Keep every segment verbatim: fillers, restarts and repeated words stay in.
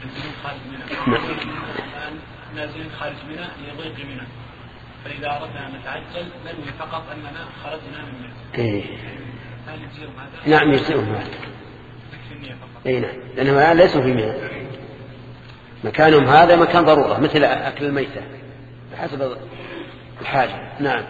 نازلين خارج منى الآن نازلين خارج منى لضيق منى، فإذا أردنا أن نتعجل ننوي فقط أننا خرجنا من منى. إيه. هل يجزئهم هذا؟ نعم يجزئهم هذا. تكفي النية فقط. أي نعم، لأنهم الآن ليسوا في منى، مكانهم هذا مكان ضرورة مثل أكل الميتة بحسب الحاجة. نعم.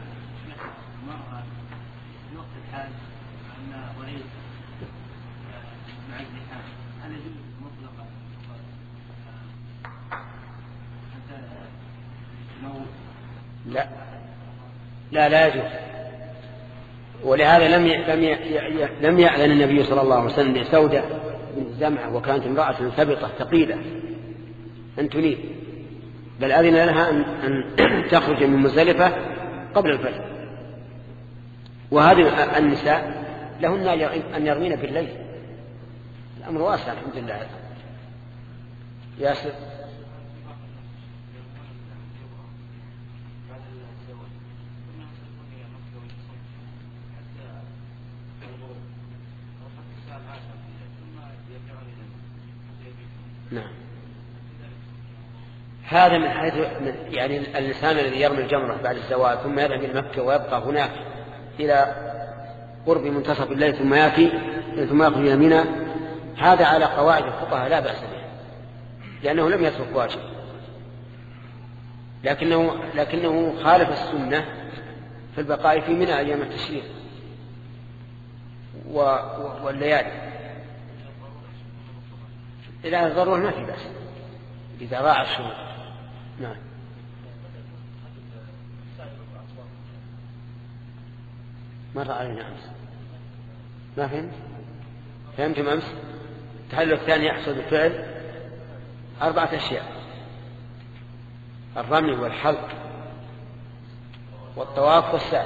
لا لا لا يجوز، ولهذا لم لم لم يأذن النبي صلى الله عليه وسلم لسودة بنت زمعة وكانت امرأة ثبطة ثقيلة أن تنيب، بل أذن لها أن, أن تخرج من مزدلفة قبل الفجر. وهذه النساء لهن أن يرمين في الليل، الأمر واسع الحمد لله. ياسر. نعم. هذا من حيث يعني الإنسان الذي يرمي الجمرة بعد الزوال ثم يذهب إلى مكة ويبقى هناك إلى قرب منتصف الليل ثم يأتي ثم يخرج إلى منى، هذا على قواعد الفقهاء لا بأس به، لأنه لم يترك واجب، لكنه لكنه خالف السنة في البقاء في منى أيام التشريق والليالي. إذا الضرورة ما في بأس إذا راعى الشروط. نعم. مر علينا أمس ما فهمت فهمتم أمس. التحلل الثاني يحصل بالفعل أربعة أشياء: الرمي والحلق والطواف والسعي.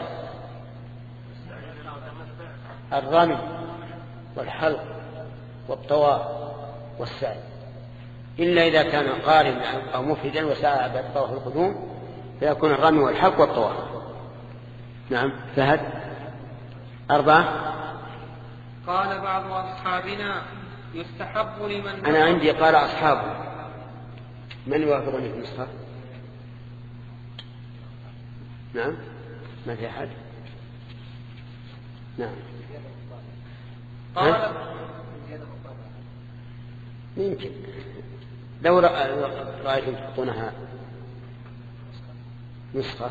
الرمي والحلق والطواف والسعي، إلا إذا كان قارن أو مفردا وسعى بعد طواف القدوم فيكون الرمي والحلق والطواف. نعم. فهد. أربعة. قال بعض أصحابنا يستحب لمن أنا عندي قال أصحابه، من يوافقني في النسخة؟ نعم ما في أحد. نعم. قال يمكن لو رأيتم تحطونها نسخة.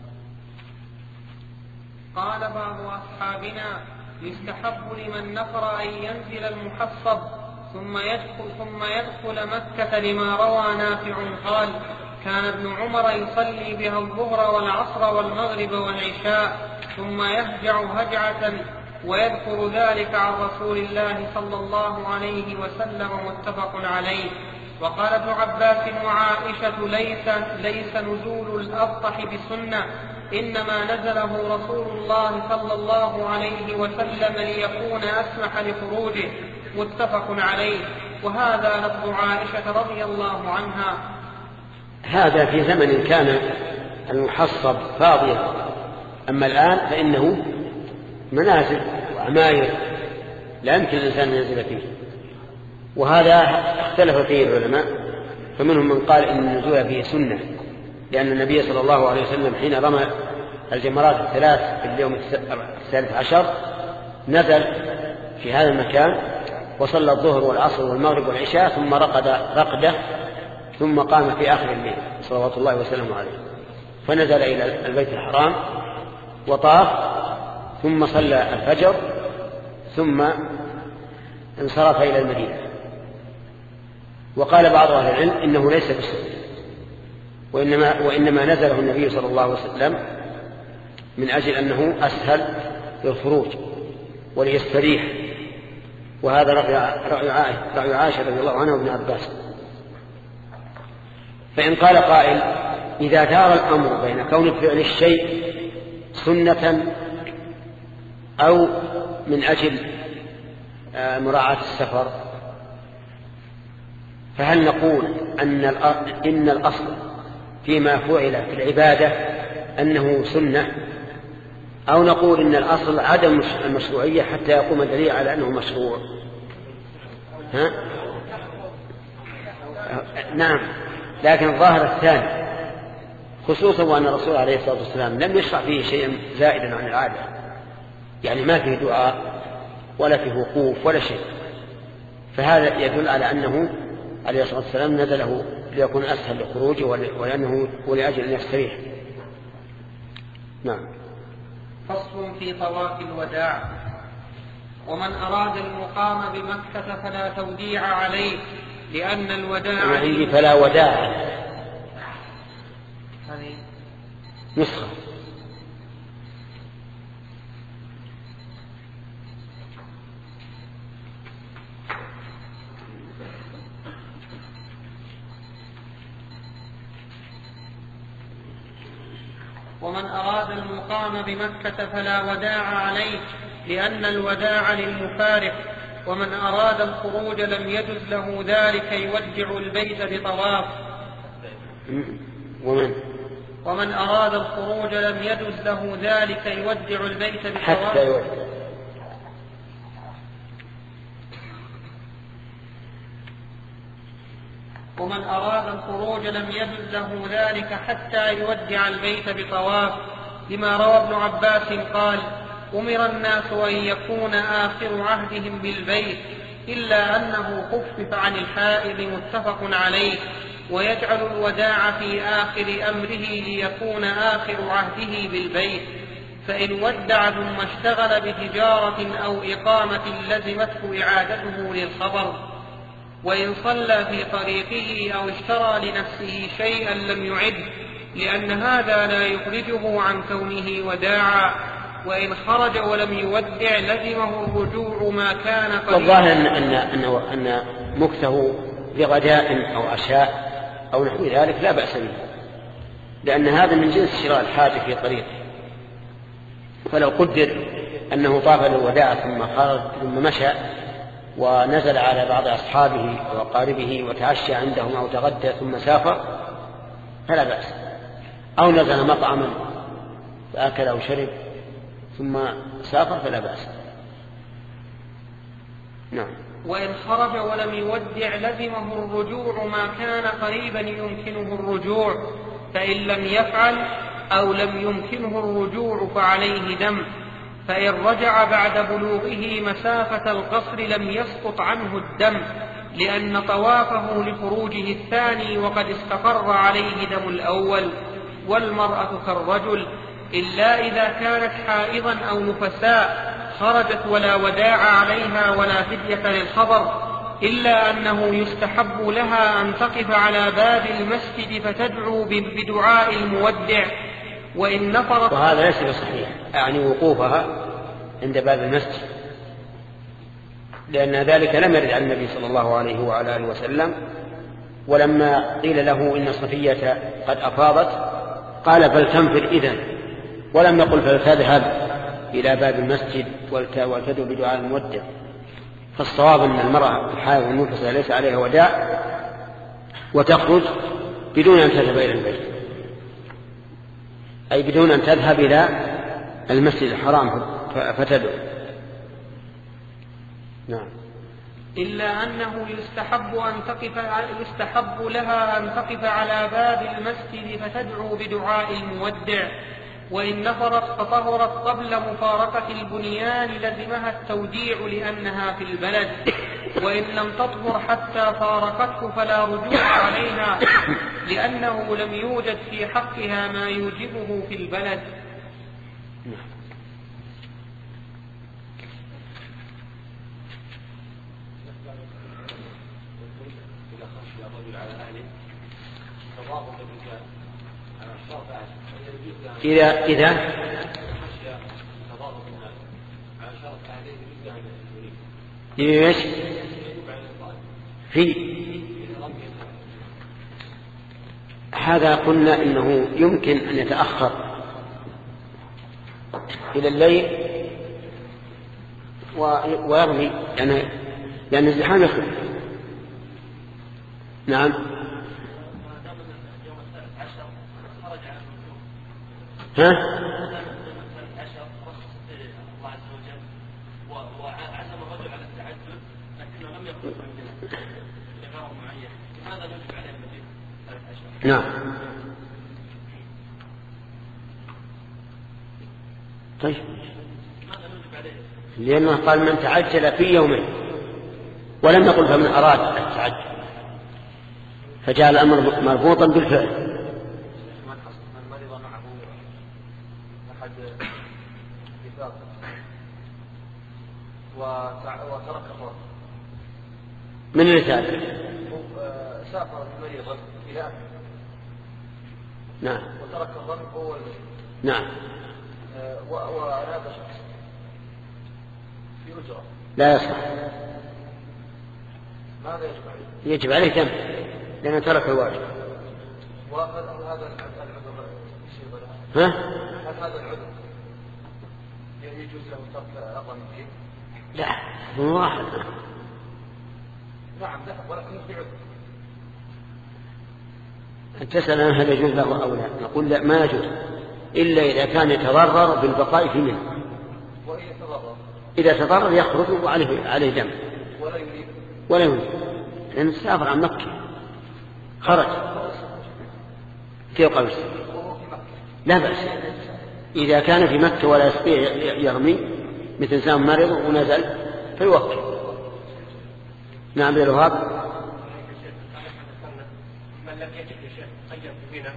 قال بعض أصحابنا يستحب لمن نفر أن ينزل المحصب ثم يدخل, ثم يدخل مكة، لما روى نافع قال: كان ابن عمر يصلي بها الظهر والعصر والمغرب والعشاء ثم يهجع هجعة، ويذكر ذلك عن رسول الله صلى الله عليه وسلم، متفق عليه. وقال ابن عباس وعائشة: ليس, ليس نزول الأبطح بسنة، إنما نزله رسول الله صلى الله عليه وسلم ليكون أسمح لخروجه، متفق عليه. وهذا لفظ عائشة رضي الله عنها. هذا في زمن كان المحصب فاضيا، أما الآن فإنه منازل وعماير لا يمكن الإنسان أن ينزل فيه، وهذا اختلف فيه العلماء، فمنهم من قال إن النزول فيه سنة، لأن النبي صلى الله عليه وسلم حين رمى الجمرات الثلاث في اليوم الثالث عشر نزل في هذا المكان وصلى الظهر والعصر والمغرب والعشاء ثم رقد رقدة ثم قام في آخر الليل صلوات الله وسلامه عليه، فنزل إلى البيت الحرام وطاف ثم صلى الفجر ثم انصرف إلى المدينة. وقال بعض أهل العلم إنه ليس بسنة، وإنما, وإنما نزله النبي صلى الله عليه وسلم من أجل أنه أسهل للخروج وليستريح، وهذا رأي عائشة رضي الله عنها وابن عباس. فإن قال قائل: إذا دار الأمر بين كون فعل الشيء سنة أو من أجل مراعاة السفر، فهل نقول أن إن الأصل فيما فعل في العبادة أنه سنة، أو نقول إن الأصل عدم المشروعية حتى يقوم دليل على أنه مشروع؟ ها؟ نعم، لكن الظاهر الثاني، خصوصا وأن الرسول عليه الصلاة والسلام لم يشرع فيه شيئا زائدا عن العادة، يعني ما فيه دعاء ولا فيه وقوف ولا شيء، فهذا يدل على أنه عليه الصلاة والسلام نزله ليكون أسهل لخروجه ولأنه ولأجل أن يستريح. نعم. فصل في طواف الوداع. ومن أراد المقام بمكة فلا توديع عليه لأن الوداع عندي فلا وداع نسخة. ومن أراد المقام بمكة فلا وداع عليه لأن الوداع للمفارق. ومن أراد الخروج لم يجز له ذلك يودع البيت بطواف. ومن ومن أراد الخروج لم يجز له ذلك يودع البيت بطواف حتى يودع. ومن أراد الخروج لم يجز له ذلك حتى يودع البيت بطواف، لما روى ابن عباس قال: أمر الناس أن يكون آخر عهدهم بالبيت إلا أنه خفف عن الحائض، متفق عليه. ويجعل الوداع في آخر أمره ليكون آخر عهده بالبيت، فإن ودع ثم اشتغل بتجارة أو إقامة لزمته إعادته للخبر. وإن صلى في طريقه أو اشترى لنفسه شيئا لم يعد، لأن هذا لا يخرجه عن كونه وداعا. وإن خرج ولم يودع لزمه الرجوع ما كان قريبا. والظاهر أن, أن, أن, أن مكثه بغداء أو عشاء أو نحو ذلك لا بأس به، لأن هذا من جنس شراء الحاجة في طريقه. فلو قدر أنه طاف للوداع ثم خرج ثم مشى ونزل على بعض أصحابه وأقاربه وتعشى عندهم أو تغدى ثم سافر فلا بأس، أو نزل مطعما فأكل أو شرب ثم سافر فلا بأس. نعم. وإن خرج ولم يودع لزمه الرجوع ما كان قريبا يمكنه الرجوع، فإن لم يفعل أو لم يمكنه الرجوع فعليه دم. فإن رجع بعد بلوغه مسافة القصر لم يسقط عنه الدم، لأن طوافه لخروجه الثاني وقد استقر عليه دم الأول. والمرأة كالرجل إلا إذا كانت حائضا أو نفساء خرجت ولا وداع عليها ولا فدية للخبر، إلا أنه يستحب لها أن تقف على باب المسجد فتدعو بدعاء المودع. وإن نفرت. وهذا ليس بصحيح، يعني وقوفها عند باب المسجد، لأن ذلك لم يرد عن النبي صلى الله عليه وعلى آله وسلم. ولما قيل له إن صفية قد أفاضت قال فلتنفر إذن، ولم يقل فلتذهب إلى باب المسجد ولتدعو بدعاء المودع. فالصواب أن المرأة الحائض والنفساء ليس عليها وداع وتخرج بدون أن تذهب إلى البيت، أي بدون أن تذهب إلى المسجد الحرام فتدعو. نعم. إلا أنه يستحب, أن تقف يستحب لها أن تقف على باب المسجد فتدعو بدعاء المودع. وإن نفرت فطهرت قبل مفارقة البنيان لزمها التوديع لأنها في البلد. وإن لم تطهر حتى فارقته فلا رجوع عليها، لأنه لم يوجد في حقها ما يوجبه في البلد. إذا إذا إيش في هذا قلنا إنه يمكن أن يتأخر إلى الليل ويرمي، يعني لأن الزحام يخرج. نعم. ها؟ نعم. طيب لأنه قال من تعجل في يومين ولم يقل فمن أراد التعجل، فجاء الأمر مربوطا بالفعل. من مرض معه أحد وثاق وترك فرض من اللي سافر؟ سافر مريضا إلى أهله. نعم. وترك الظن هو نعم. وأراد شخص في أجرة لا يصح. ماذا يجب عليه؟ يجب عليه دم لأنه ترك الواجب. وهل هذا العذر يصيب ها؟ له؟ هل هذا العذر يجوز له ترك الظن فيه؟ لا هو واحد. نعم ذهب ولكن في عذر. أن تسأل هل يجوز له أو لا، نقول لا ما يجوز إلا إذا كان يتضرر بالبقاء في منه. وإذا تضرر إذا تضرر يخرج وعليه عليه دم ولا يريد ولا يريد لأنه سافر عن مكة خرج في قبل لا بأس إذا كان في مكة ولا يستطيع يرمي مثل إنسان مرض ونزل فيوكل. نعم. بالوهاب من لم يجد شيء خير في منى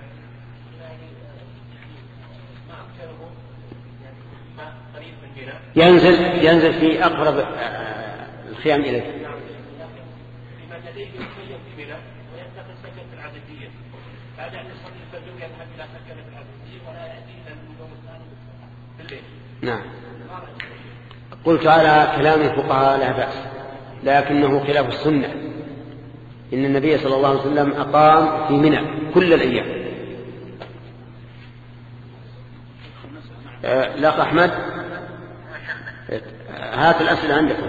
ما أكثره يعني ما قريب من منى ينزل ينزل في أقرب الخيام إليه. لمن لديه خير في منى وينتقل سكن في العددية بعد أن يصلي الفجر يذهب إلى سكن في العددية ولا يأتي إلى اليوم الثاني بالليل. نعم. قلت على كلام الفقهاء لا بأس لكنه خلاف السنة. إن النبي صلى الله عليه وسلم أقام في منى كل الأيام. الأخ أحمد هات الأسئلة عندكم.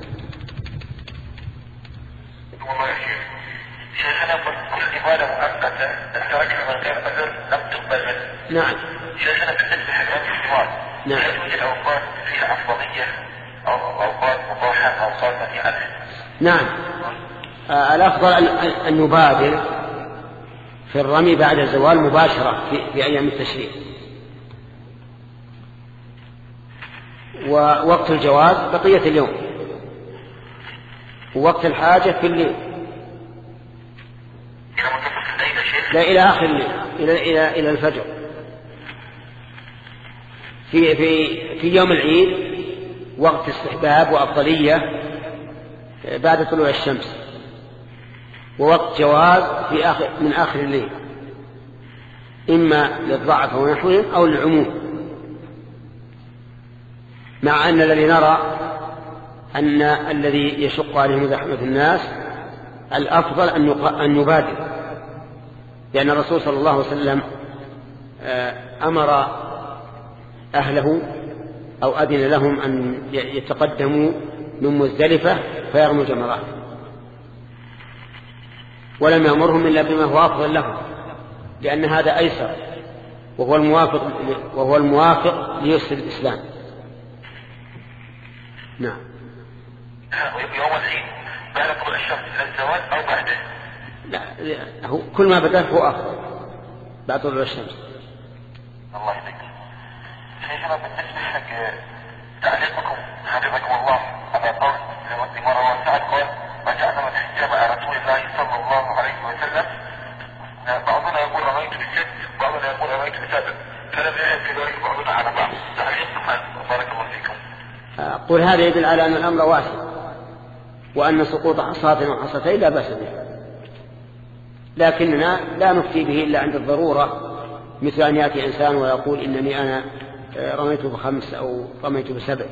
والله يا شيخ شيخنا كل عبادة مؤقتة تركها من غير عذر لم تقبل منه. نعم. شيخنا بالنسبة لحرمات الجمار نعم. هل توجد أوقات فيها أفضلية أو أوقات مباحة أو أوقات منهي عنها؟ نعم. آه الأفضل أن نبادر في الرمي بعد الزوال مباشرة في, في أيام التشريق. ووقت الجواز بقية اليوم ووقت الحاجة في الليل. لا إلى آخر الليل إلى إلى إلى الفجر. في في في يوم العيد وقت استحباب وأفضلية بعد طلوع الشمس ووقت جواز في آخر من آخر الليل إما للضعف ونحوهم أو للعموم. مع أن الذي نرى أن الذي يشق عليهم زحمة الناس الأفضل أن نبادر لأن الرسول صلى الله عليه وسلم أمر أهله أو أذن لهم أن يتقدموا من مزدلفة فيرموا الجمرات ولم يأمرهم إلا بما هو أفضل لهم لأن هذا أيسر وهو الموافق وهو الموافق ليسر الإسلام. نعم. يوم العيد بعد طلوع الشمس إلى الزوال أو بعده؟ لا هو كل ما بدأ هو أفضل بعد طلوع الشمس. الله يهديك. شيخنا بالنسبة حق تعليقكم حفظكم الله على قول لما روى سعد قال رجعنا من الحجاب على رسول الله صلى الله عليه وسلم بعضنا يقول رميت بالست وبعضنا يقول رميت بسبب فلم يأتي ذلك بعضنا على بعض. تعليقكم بارك الله فيكم. أقول هذا يدل على أن الأمر واسع وأن سقوط حصاة وحصتين لا بأس به لكننا لا نفتي به إلا عند الضرورة مثل أن يأتي إنسان ويقول إنني أنا رميت بخمس أو رميت بسبع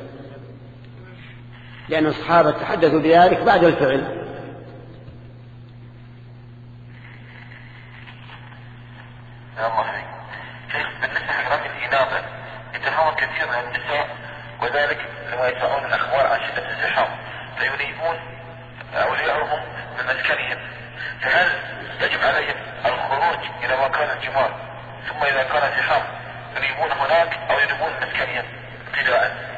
لأن الصحابة تحدثوا بذلك بعد الفعل. يا الله عليك. شيخ بالنسبة لرمي الإنابة يتهاون كثير من النساء وذلك لما يسمعون الأخبار عن شدة الزحام فينيبون أولياءهم من مسكنهم فهل يجب عليهم الخروج إلى مكان الجمار ثم إذا كان زحام ينيبون هناك أو ينيبون مسكنهم ابتداء؟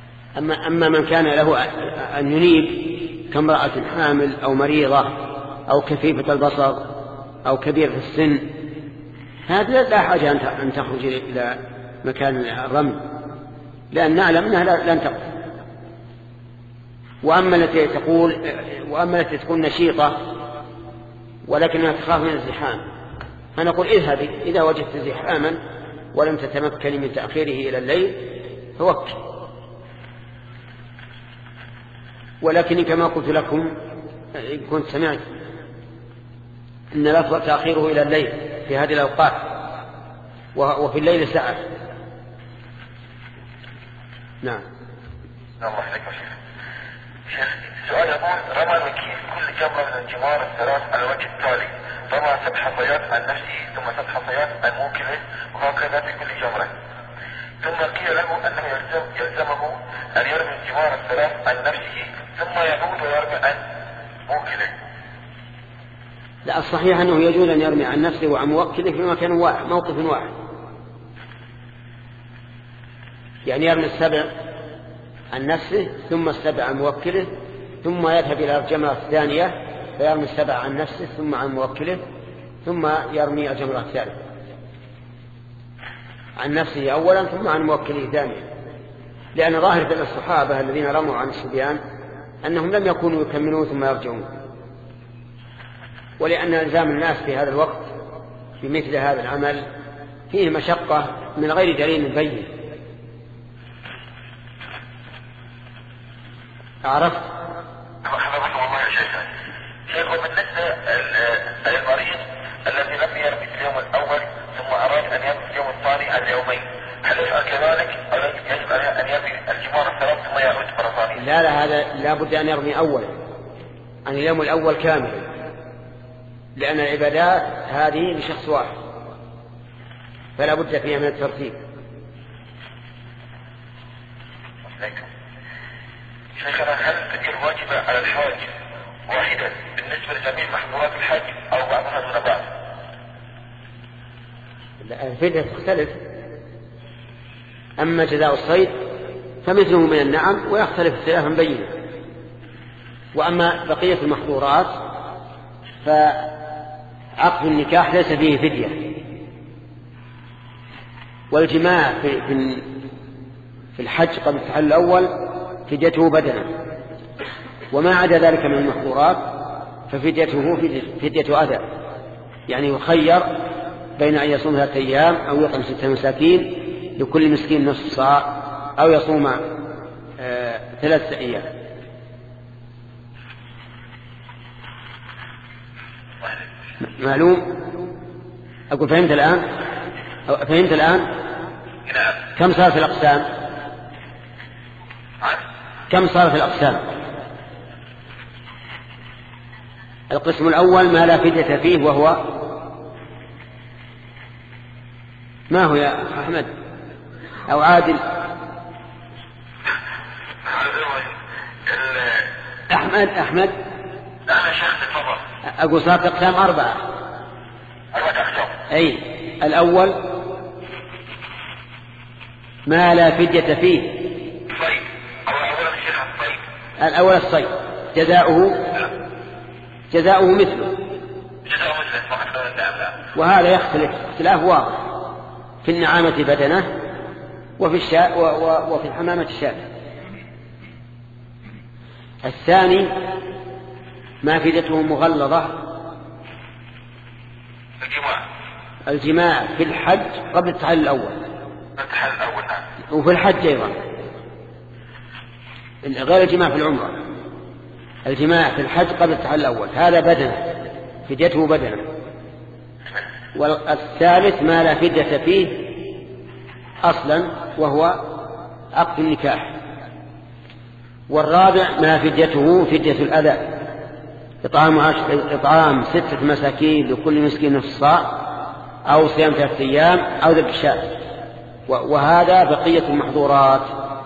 أما, أما من كان له أن ينيب كامرأة حامل أو مريضة أو كفيفة البصر أو كبير في السن، هذا لا حاجة أن تخرج إلى مكان الرمي، لأن نعلم أنها لن تقف. وأما التي تقول وأما التي تكون نشيطة ولكنها تخاف من الزحام، فنقول اذهبي إذا وجدت زحاما ولم تتمكني من تأخيره إلى الليل فوكل. ولكن كما قلت لكم إن كنت سمعت إن الأفضل تأخيره إلى الليل في هذه الأوقات، وفي الليل ساعة. نعم. الله عليك يا شيخ. شيخ سؤال يقول: رمى الوكيل كل جمرة من الجمار الثلاث على الوجه التالي، رمى سبع حصيات عن نفسه ثم سبع حصيات عن موكله وهكذا في كل جمرة، ثم قيل له أنه يلزم يلزمه أن يرمي الجمار الثلاث عن نفسه ثم يعود ويرمي عن موكله. لا، الصحيح أنه يجوز أن يرمي عن نفسه وعن موكله في مكان واحد، موقف واحد، يعني يرمي السبع عن نفسه ثم السبع عن موكله، ثم يذهب إلى الجمرة الثانية فيرمي السبع عن نفسه ثم عن موكله، ثم يرمي الجمرة الثالثة عن نفسه أولا ثم عن موكله ثانيا، لأن ظاهر بين الصحابة الذين رموا عن الصبيان أنهم لم يكونوا يكملون ثم يرجعون، ولأن إلزام الناس في هذا الوقت بمثل هذا العمل فيه مشقة من غير دليل مبين. عرفت؟ حفظكم الله يا شيخ. شيخ بالنسبة للمريض الذي لم يرمي في اليوم الأول ثم أراد أن يرمي في اليوم الثاني عن يومين، هل يفعل كذلك أو يجب أن يرمي الجمار الثلاث ثم يعود مرة ثانية؟ لا لا، هذا لا بد أن يرمي أولا عن اليوم الأول كاملا، لأن العبادات هذه لشخص واحد فلا بد فيها من الترتيب. شيخنا، هل الفدية واجبة على الحاج واحدة بالنسبة لجميع محظورات الحج أو بعضها دون بعض؟ الفدية تختلف، أما جزاء الصيد فمثله من النعم ويختلف اختلافا بينا، وأما بقية المحظورات فعقد النكاح ليس فيه فدية، والجماع في, في الحج قبل التحلل الأول فديته بدنه، وما عدا ذلك من المحظورات ففديته فدية أذى، يعني يخير بين أن يصوم ثلاثة أيام أو يطعم ستة مساكين لكل مسكين نصف صاع أو يصوم آه ثلاثة أيام. معلوم؟ أقول فهمت الآن؟ فهمت الآن؟ كم صارت الأقسام؟ كم صارت الأقسام؟ القسم الأول ما لا فدية فيه، وهو ما هو يا أحمد أو عادل؟ أحمد أحمد أنا شخص تفضل. أقول صارت أقسام أربعة. أربعة أقسام. أي الأول ما لا فدية فيه. صيد. أول الشيخ الصيد. الأول الصيد جزاؤه جزاؤه مثله. جزاؤه مثله فقط لا نعم. وهذا يختلف اختلاف واضح في النعامة بدنه وفي الشاء وفي الحمامة الشاة. الثاني ما فديته مغلظة، الجماع الجماع في الحج قبل التحلل الأول، التحلل الأول نعم، وفي الحج أيضا، غير الجماع في العمرة، الجماع في الحج قبل التحلل الأول هذا بدنه فديته بدنه. والثالث ما لا فدية فيه أصلا وهو عقد النكاح. والرابع ما فديته فدية الأذى، إطعام, إطعام ستة مساكين لكل مسكين نصف صاع أو صيام ثلاثة أيام أو ذبح شاة، وهذا بقية المحظورات.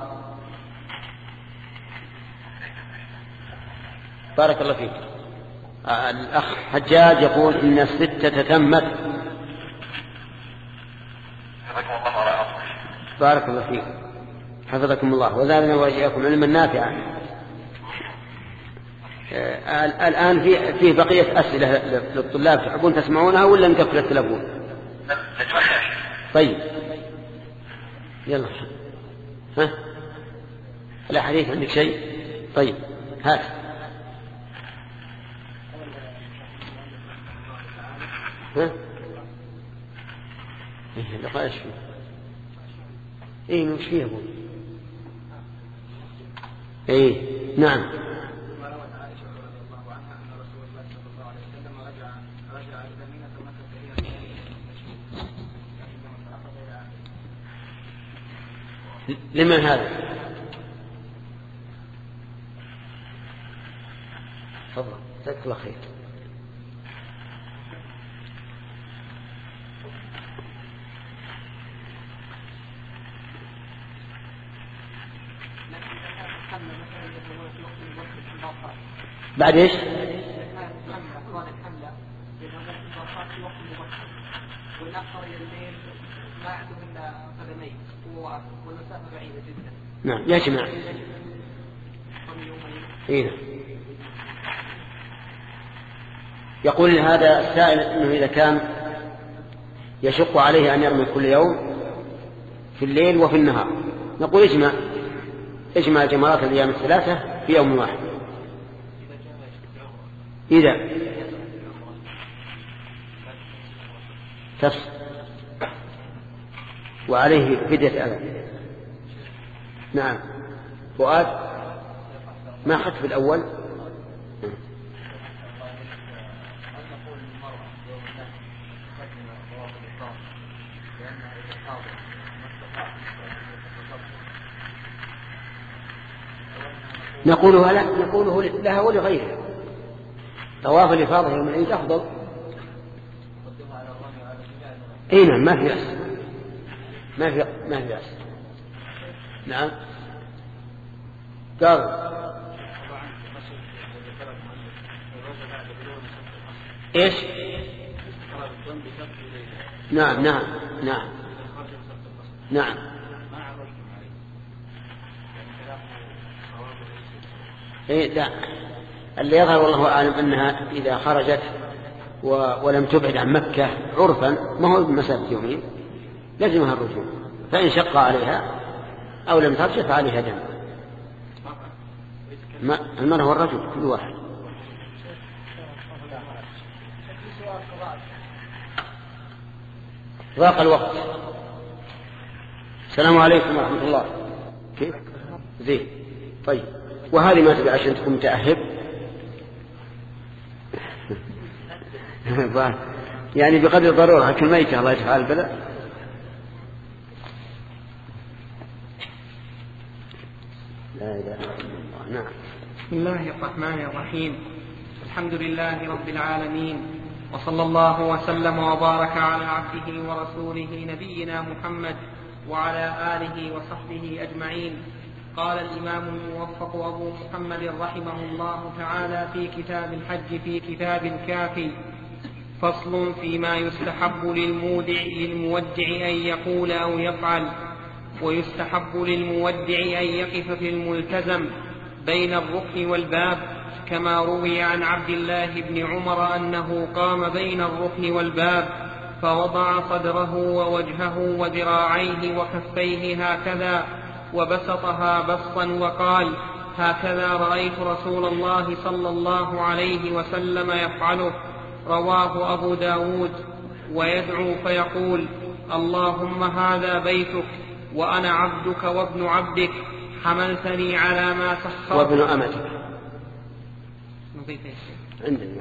بارك الله فيك. الأخ حجاج يقول إن الستة تمت. بارك الله فيك، حفظكم الله وزادنا وإياكم علما نافعا. آه الآن في في بقية أسئلة للطلاب تحبون تسمعونها ولا نقفل التلفون؟ طيب يلا. ها لا حديث عندك شيء؟ طيب هات. ها ايه لقاء ايش فيه؟ ايه مش فيه ابوي؟ ايه نعم. لمن هذا؟ تفضل جزاك الله خير. بعد ايش؟ نعم يا جماعة. إيه. يقول هذا السائل انه اذا كان يشق عليه ان يرمي كل يوم في الليل وفي النهار، نقول اجمع اجمع جمرات الايام الثلاثة في يوم واحد. إذا تفصل وعليه فدية أذى. نعم فؤاد ما أخذت في الأول. نقوله لا نقوله لها ولغيرها. طواف الإفاضة يوم العيد أفضل. اي نعم ما في أس ما في ما في أس. نعم قال ايش؟ نعم نعم نعم نعم إيه لا اللي يظهر والله أعلم أنها إذا خرجت ولم تبعد عن مكة عرفا ما هو بمسافة يومين لازمها الرجوع، فإن شق عليها أو لم ترجع فعليها دم. المرأة والرجل كل واحد. ضاق الوقت. السلام عليكم ورحمة الله. كيف؟ زين طيب. وهذه ما تبي عشان تكون متأهب يعني بقدر ضرورة كالميتة الله يجعل البلاء. لا إله إلا الله. نعم. بسم الله الرحمن الرحيم. الحمد لله رب العالمين، وصلى الله وسلم وبارك على عبده ورسوله نبينا محمد وعلى آله وصحبه أجمعين. قال الإمام الموفق أبو محمد رحمه الله تعالى في كتاب الحج في كتاب الكافي: فصل فيما يستحب للمودع للمودع أن يقول أو يفعل. ويستحب للمودع أن يقف في الملتزم بين الركن والباب، كما روي عن عبد الله بن عمر أنه قام بين الركن والباب فوضع صدره ووجهه وذراعيه وكفيه هكذا وبسطها بسطا وقال: هكذا رأيت رسول الله صلى الله عليه وسلم يفعله. رواه أبو داود. ويدعو فيقول: اللهم هذا بيتك وأنا عبدك وابن عبدك، حملتني على ما سخرت. وابن أمتك عندنا.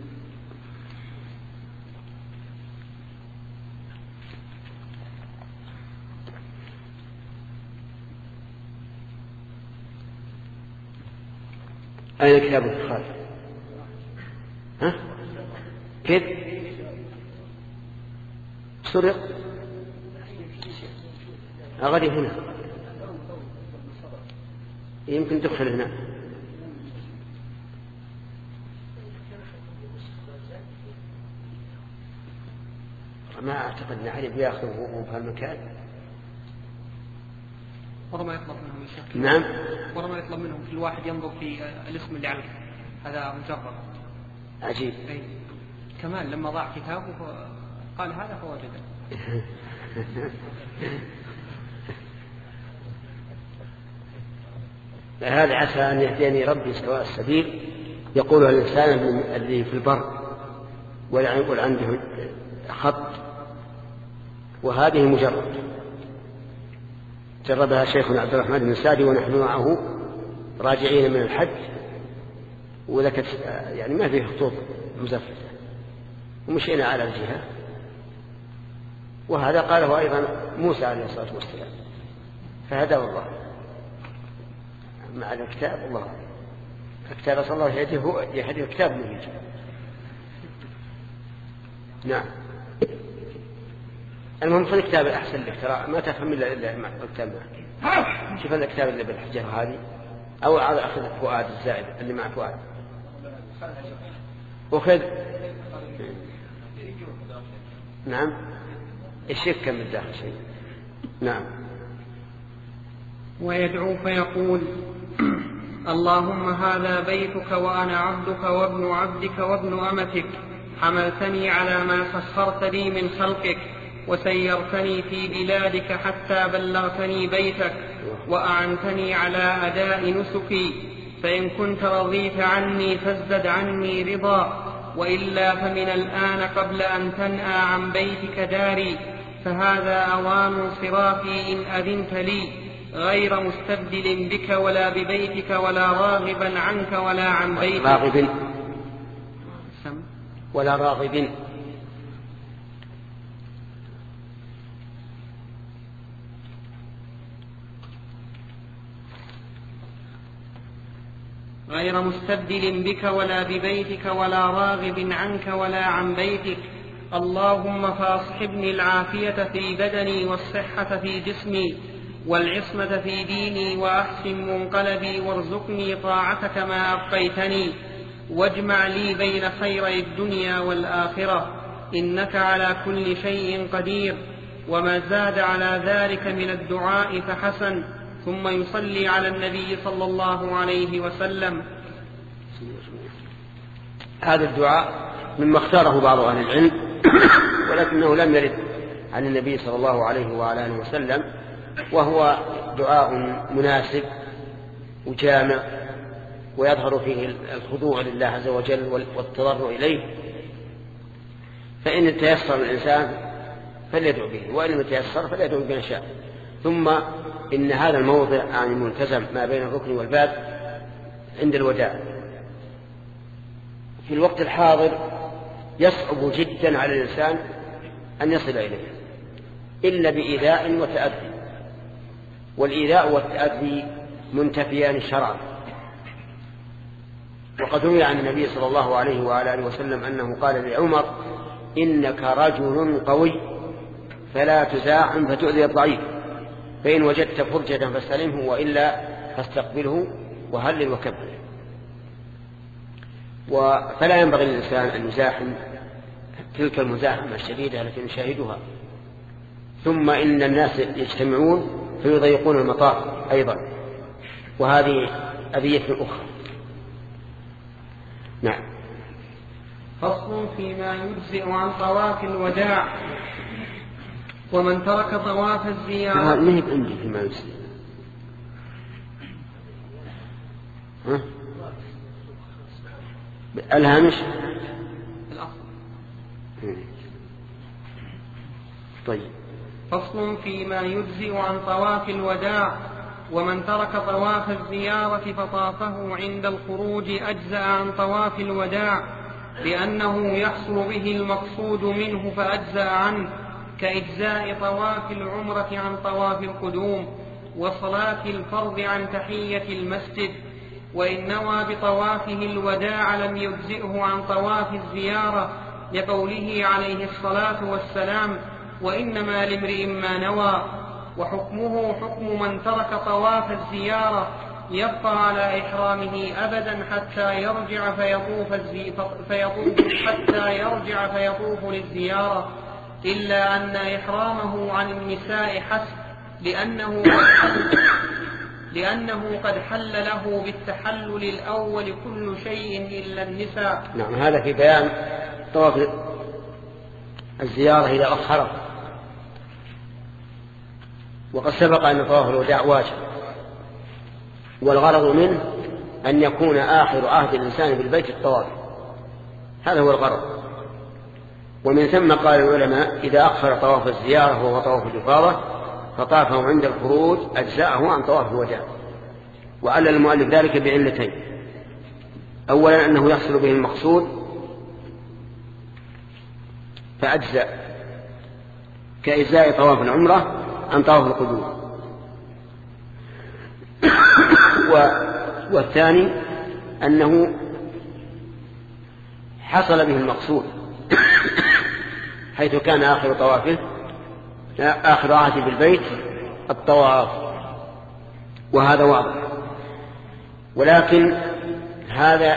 أين كتاب الاتخاذ؟ ها؟ كيف؟ سرق؟ أغري هنا يمكن تدخل هنا. ما أعتقد أن أحد بيأخذه في هالمكان. ورما يطلب منهم يشكل. نعم. ورما يطلب منهم كل واحد ينظر في الاسم اللي عليه. هذا مجرد عجيب. أي. كمان لما ضاع كتابه قال هذا فوجده. هذا عسى أن يهديني ربي سواء السبيل يقولها الإنسان الذي في البر ولا عنده خط، وهذه مجرد جربها شيخنا عبد الرحمن بن سعدي ونحن معه راجعين من الحج، وذكت يعني ما فيه خطوط مزفتة، ومشينا على الجهة. وهذا قاله أيضا موسى عليه الصلاة والسلام، فهداه الله مع الكتاب. الله الكتاب صلى الله عليه وسلم يهدي الكتاب من يجي. نعم. المهم في الكتاب الأحسن الاختراع ما تفهم إلا إلا مع الكتاب معك. شوف الكتاب اللي بالحجر هذه أو أخذ فؤاد الزائد اللي مع فؤاد وخذ. نعم. الشيخ كم الداخل شيء. نعم. ويدعو فيقول اللهم هذا بيتك وأنا عبدك وابن عبدك وابن أمتك، حملتني على ما سخرت لي من خلقك، وسيرتني في بلادك حتى بلغتني بيتك، وأعنتني على أداء نسكي، فإن كنت رضيت عني فازدد عني رضا، وإلا فمن الآن قبل أن تنأى عن بيتك داري، فهذا أوان صرافي إن أذنت لي، غير مستبدل بك ولا ببيتك ولا راغبا عنك ولا عن بيتك. راغب ولا راغب. غير مستبدل بك ولا ببيتك ولا راغب عنك ولا عن بيتك. اللهم فاصحبني العافية في بدني والصحة في جسمي والعصمة في ديني، وأحسن منقلبي وارزقني طاعتك ما أبقيتني، واجمع لي بين خيري الدنيا والآخرة، إنك على كل شيء قدير. وما زاد على ذلك من الدعاء فحسن. ثم يصلي على النبي صلى الله عليه وسلم. هذا الدعاء مما اختاره بعض أهل العلم ولكنه لم يرد عن النبي صلى الله عليه وعلى آله وسلم، وهو دعاء مناسب وجامع، ويظهر فيه الخضوع لله عز وجل والتضرع إليه. فإن تيسر الإنسان فليدعو به، وإن لم يتيسر فليدعو بما شاء. ثم إن هذا الموضع يعني ملتزم ما بين الركن والباب عند الوداع. في الوقت الحاضر يصعب جدا على الإنسان أن يصل إليه إلا بإيذاء وتأذي، والإيذاء والتأذي منتفيان شرعا. وقد روي عن النبي صلى الله عليه وعلى آله وسلم أنه قال لعمر إنك رجل قوي فلا تزاحم فتؤذي الضعيف، فإن وجدت فرجة فاستلمه وإلا فاستقبله وهلل وكبر. فلا ينبغي للإنسان أن يزاحم تلك المزاحمة الشديدة التي نشاهدها. ثم إن الناس يجتمعون فيضيقون المطاف أيضا، وهذه أذية أخرى. نعم. فصل فيما يجزئ عن طواف الوداع. ومن ترك طواف الزيارة. ما هي عندي فيما يجزئ. ها؟ الهامش الأصل. طيب. فصل فيما يجزئ عن طواف الوداع. ومن ترك طواف الزيارة فطافه عند الخروج أجزأ عن طواف الوداع، لأنه يحصل به المقصود منه فأجزأ عنه، كإجزاء طواف العمرة عن طواف القدوم، وصلاة الفرض عن تحية المسجد. وإن نوى بطوافه الوداع لم يجزئه عن طواف الزيارة، لقوله عليه الصلاة والسلام وإنما لامرئ ما نوى. وحكمه حكم من ترك طواف الزيارة، يبقى على إحرامه أبدا حتى يرجع فيطوف, الزي... فيطوف حتى يرجع فيطوف للزيارة، إلا أن إحرامه عن النساء حسب، لأنه لأنه قد حل له بالتحلل الأول كل شيء إلا النساء. نعم، هذا في بيان طواف الزيارة إذا أخرت. وقد سبق أن طواف الوداع واجب، والغرض منه أن يكون آخر عهد الإنسان بالبيت الطواف، هذا هو الغرض. ومن ثم قال العلماء إذا أخر طواف الزيارة وهو طواف الإفاضة فطافه عند الخروج أجزاءه عن طواف الوداع. وعلل المؤلف ذلك بعلتين: أولا أنه يحصل به المقصود فأجزأ كإجزاء طواف العمرة عن طواف القدوم، والثاني أنه حصل به المقصود حيث كان آخر طوافه آخر عهده بالبيت الطواف، وهذا واضح. ولكن هذا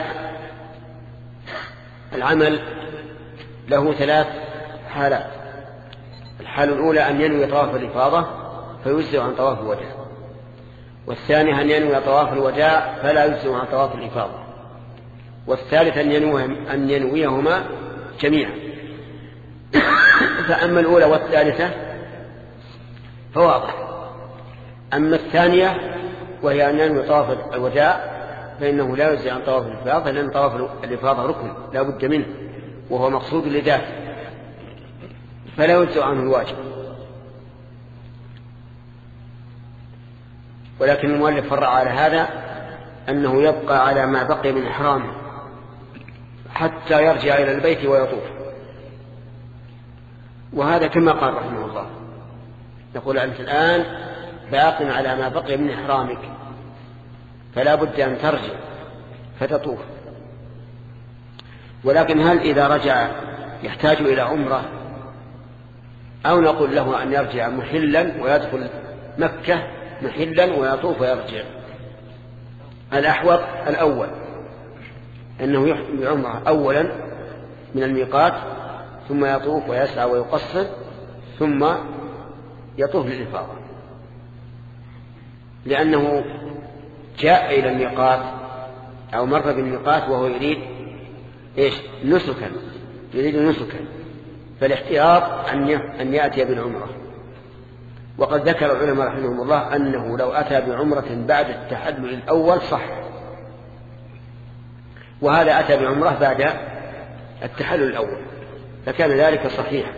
العمل له ثلاث حالات: الحالة الأولى أن ينوي طواف الإفاضة فيجزئ عن طواف الوداع، والثانية أن ينوي طواف الوداع فلا يجزئ عن طواف الإفاضة، والثالث أن ينوي أن ينويهما جميعا. فأما الأولى والثالثة فواضح، أما الثانية وهي أن ينوي طواف الوداع فإنه لا يجزئ عن طواف الإفاضة، لأن طواف الإفاضة ركن لا بد منه وهو مقصود لذاته، فلا يجزئ عنه الواجب. ولكن المؤلف فرع على هذا أنه يبقى على ما بقي من إحرامه حتى يرجع إلى البيت ويطوف، وهذا كما قال رحمه الله، يقول أنت الآن باق على ما بقي من إحرامك، فلا بد أن ترجع فتطوف. ولكن هل إذا رجع يحتاج إلى عمرة، أو نقول له أن يرجع محلا ويدخل مكة محلا ويطوف ويرجع؟ الأحوط الأول، أنه يحرم بعمرة أولا من الميقات ثم يطوف ويسعى ويقصر ثم يطوف للإفاضة، لأنه جاء إلى الميقات أو مر بالميقات وهو يريد إيش؟ نسكا، يريد نسكا، فالاحتياط أن يأتي بالعمرة. وقد ذكر العلماء رحمهم الله أنه لو أتى بعمرة بعد التحلل الأول صح، وهذا أتى بعمرة بعد التحلل الأول فكان ذلك صحيح.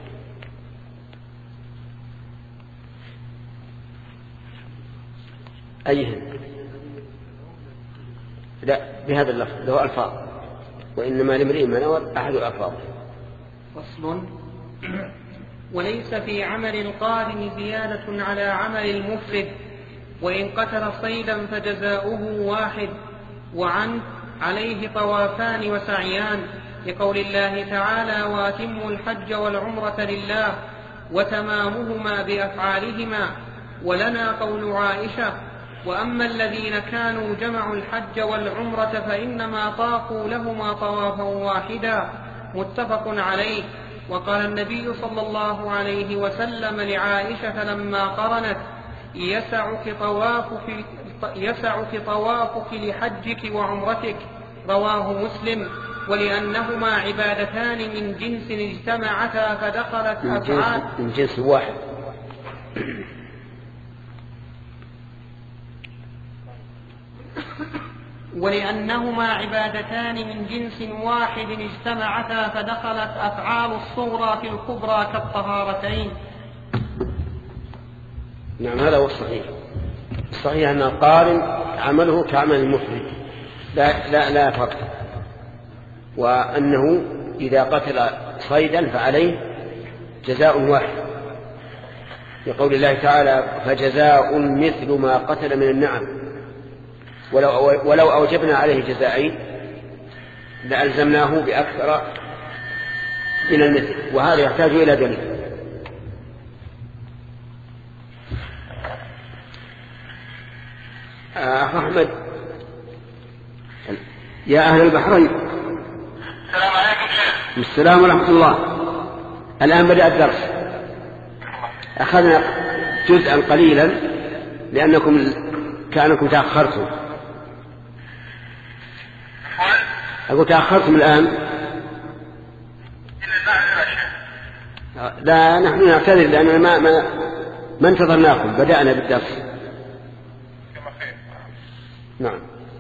أيهن؟ لا، بهذا اللفظ له ألفاظ، وإنما لامرئ ما نوى أحد الألفاظ. فصل: وليس في عمل القارن زيادة على عمل المفرد، وإن قتل صيدا فجزاؤه واحد، وعنه عليه طوافان وسعيان، لقول الله تعالى: واتموا الحج والعمرة لله، وتمامهما بأفعالهما. ولنا قول عائشة: وأما الذين كانوا جمعوا الحج والعمرة فإنما طافوا لهما طوافا واحدا، متفق عليه. وقال النبي صلى الله عليه وسلم لعائشة لما قرنت: يسعك طوافك, يسعك طوافك لحجك وعمرتك، رواه مسلم. ولأنهما عبادتان من جنس اجتمعتا فدخلت أفعال من جنس واحد. ولأنهما عبادتان من جنس واحد اجتمعتا فدخلت أفعال الصغرى في الكبرى كالطهارتين. نعم، هذا هو الصحيح. الصحيح أن القارن عمله كعمل المفرد، لا, لا, لا فرق، وأنه إذا قتل صيدا فعليه جزاء واحد، لقول الله تعالى: فجزاء مثل ما قتل من النعم. ولو, ولو أوجبنا عليه جزائين لألزمناه بأكثر من المثل، وهذا يحتاج إلى دليل. أخ أحمد، يا أهل البحرين، السلام عليكم شيخ. السلام ورحمة الله. الآن بدأ الدرس، أخذنا جزءا قليلا لأنكم كأنكم تأخرتم. أقول تأخرتم الآن. لا نحن نعتذر لأننا ما ما ما انتظرناكم، بدأنا بالدرس. نعم.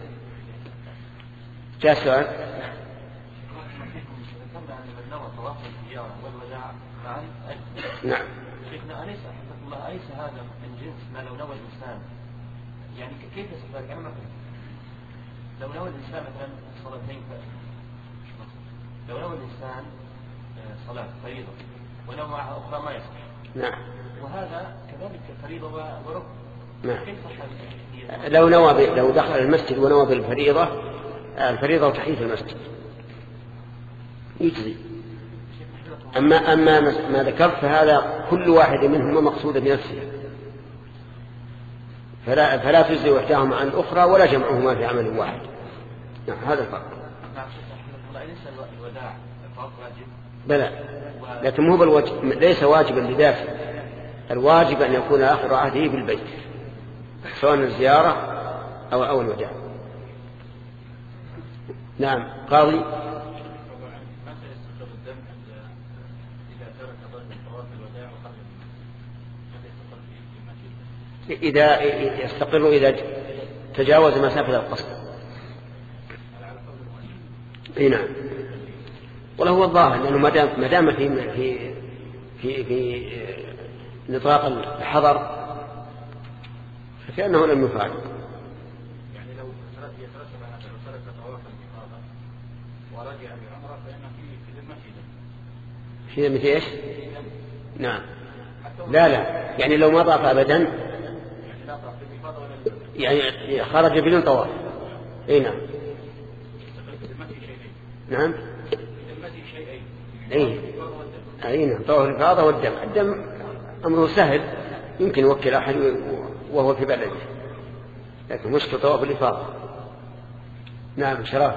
جاء سؤال. نعم. شيخنا أليس حفظكم الله أليس هذا من جنس ما لو نوى الإنسان يعني كيف يصف يعني مثلا لو نوى الإنسان مثلا صلاتين لو نوى الإنسان صلاة فريضة ونوى معها أخرى ما يصح. نعم. وهذا كذلك فريضة وركن. نعم. كيف صح؟ لو نوى لو دخل المسجد ونوى بالفريضة الفريضة وتحية المسجد يجزي. أما أما ما ذكرت فهذا كل واحد منهما مقصود بنفسه، فلا فلا تجزي إحداهما عن الأخرى ولا جمعهما في عمل واحد. نعم هذا الفرق. بلى لكن مو بالواجب، ليس واجبا لذاته، الواجب أن يكون آخر عهده بالبيت سواء الزيارة أو أو الوداع. نعم قاضي. إذا يستقر إذا تجاوز مسافة القصد. اي نعم. وله الظاهر لأنه ما دام في في في في نطاق الحضر فكأنه لم يفعل. يعني لو يترتب على هذا لو ترك طواف الإفاضة ورجع بعمرة فإنه في ذمته. في ذمته ايش؟ نعم. لا لا يعني لو ما طاف أبدا يعني خرج بدون طواف. اي نعم. نعم. اي اي نعم. طواف الإفاضة والدم، الدم أمره سهل يمكن يوكل أحد وهو في بلده، لكن مشكلة طواف الإفاضة. نعم شرف.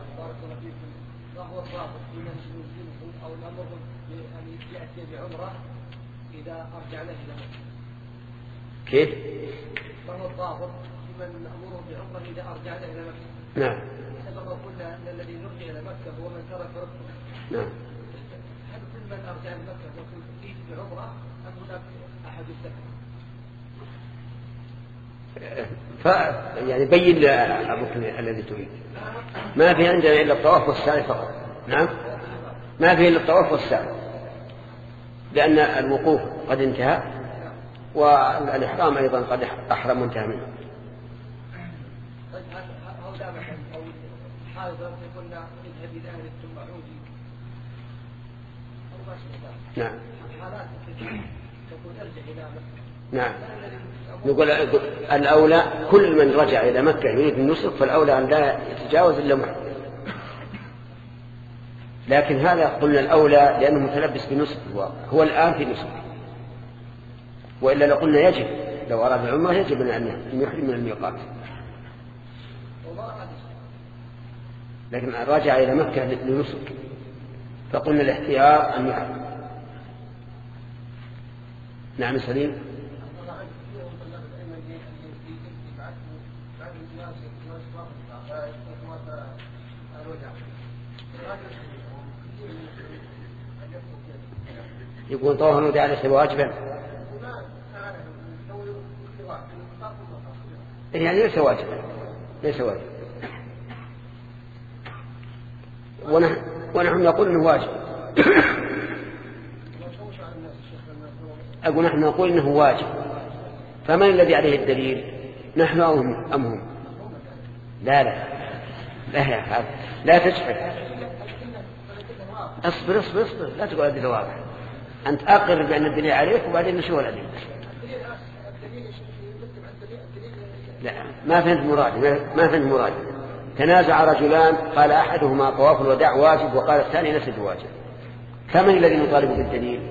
أو الأمر أن يأتي بعمرة إذا أرجع له إلى مكة. كيف؟ فهو الضابط لمن أمره بعمرة إذا أرجع له إلى مكة. نعم. سبق قلنا أن الذي يرجع إلى مكة هو من ترك ركنه. نعم. هل كل من أرجع إلى مكة يكون فيه بعمرة أم هناك أحد السفر؟ ف يعني بين الركن الذي تريد. ما في عندنا إلا الطواف والسعي فقط. نعم. ما في إلا الطواف والسعي لأن الوقوف قد انتهى والإحرام أيضا قد أحرم وانتهى منه. طيب هؤلاء مثلا أو حاضر يقولنا اذهب إلى أهل ثم عودي أو ما شاء. نعم. حالات تقول ارجع إلى مكة. نعم. نقول الأولى كل من رجع إلى مكة يريد النسك فالأولى أن لا يتجاوز إلا محرم، لكن هذا قلنا الأولى لأنه متلبس بنسك هو الآن في نسك، وإلا لو قلنا يجب لو أراد العمرة يجب أن يحرم من الميقات، لكن رجع إلى مكة لنسك فقلنا الاحتياط أن يحرم. نعم سليم. يكون طواف الوداع ليس واجبا، يعني ليس واجبا ليس واجبا ونحن, ونحن نقول انه واجب. أقول نحن نقول انه واجب، فمن الذي عليه الدليل نحن أو هم أم هم؟ لا لا لا لا, لا تجحد. اصبر اصبر اصبر لا تقول الدليل واضح، أنت أقر بأن الدليل عليك وبعدين نشوف الأدلة. لا ما فهمت مرادي ما فهمت مرادي. تنازع رجلان قال أحدهما طواف الوداع واجب وقال الثاني ليس بواجب، فمن الذي نطالب بالدليل؟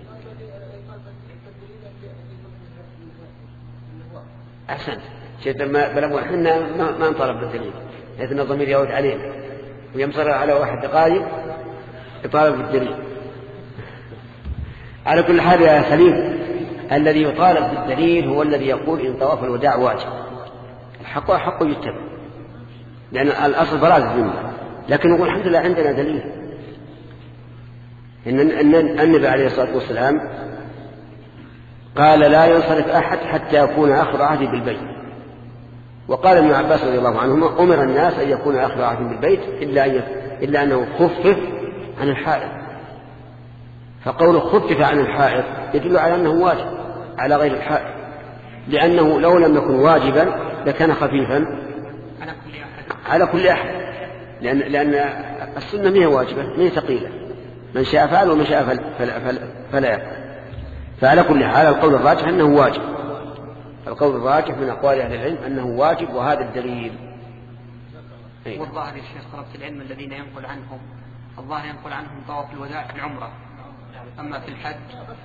أحسنت شيء ما بلغوا احنا ما نطالب بالدليل لكن الضمير يعود علينا ويمصر على واحد دقائق يطالب بالدليل. على كل حال يا سليم الذي يطالب بالدليل هو الذي يقول إن طواف الوداع واجب، حقه حقه يتبع، لأن الأصل براءة الذمة. لكن نقول الحمد لله عندنا دليل إن النبي عليه الصلاة والسلام قال لا ينصرف أحد حتى يكون آخر عهد بالبيت. وقال ابن عباس رضي الله عنهما أمر الناس أن يكون آخر عهد بالبيت إلا, إلا أنه خفف عن الحائض. فقوله خفف عن الحائض يدل على أنه واجب على غير الحائض، لأنه لو لم يكن واجبا لكان خفيفا على كل أحد على كل أحد لأن, لأن السنة ما هي واجبة ما هي ثقيلة، من شاء فعل ومن شاء فلا, فلا, فلا يفعل. فعلى كل حال القول الراجح أنه واجب، القول الراجح من أقوال أهل العلم أنه واجب، وهذا الدليل. والظاهر يا شيخ طلبة العلم الذين ينقل عنهم الظاهر ينقل عنهم طواف الوداع في العمرة، أما في الحج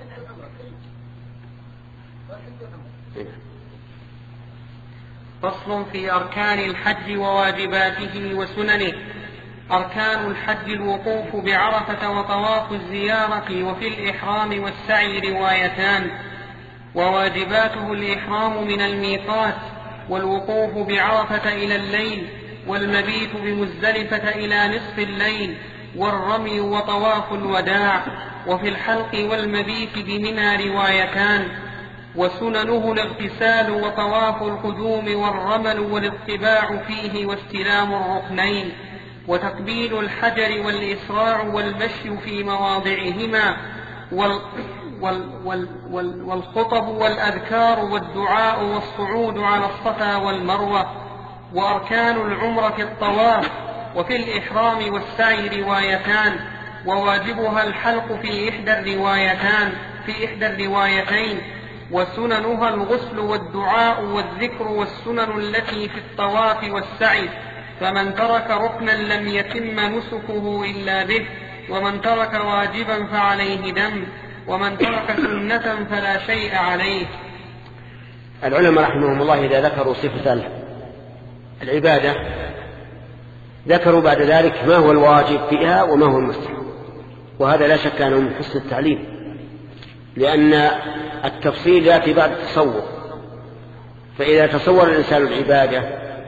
فصل في أركان الحج وواجباته وسننه. أركان الحج الوقوف بعرفة وطواف الزيارة وفي الإحرام والسعي روايتان، وواجباته الإحرام من الميقات والوقوف بعرفة إلى الليل والمبيت بمزدلفة إلى نصف الليل والرمي وطواف الوداع، وفي الحلق والمبيت بمنى روايتان. وسننه الاغتسال وطواف القدوم والرمل والاطباع فيه واستلام الركنين وتقبيل الحجر والإسراع والمشي في مواضعهما وال وال وال وال والخطب والأذكار والدعاء والصعود على الصفا والمروة. وأركان العمرة الطواف وفي الإحرام والسعي روايتان، وواجبها الحلق في إحدى الروايتان في إحدى الروايتين. وسننها الغسل والدعاء والذكر والسنن التي في الطواف والسعي، فمن ترك ركنا لم يتم نسكه إلا به، ومن ترك واجبا فعليه دم، ومن ترك سنة فلا شيء عليه. العلماء رحمهم الله إذا ذكروا صفة العبادة ذكروا بعد ذلك ما هو الواجب فيها وما هو المستحب، وهذا لا شك أنه من حسن التعليم، لأن التفصيل يأتي بعد التصور. فإذا تصور الإنسان العبادة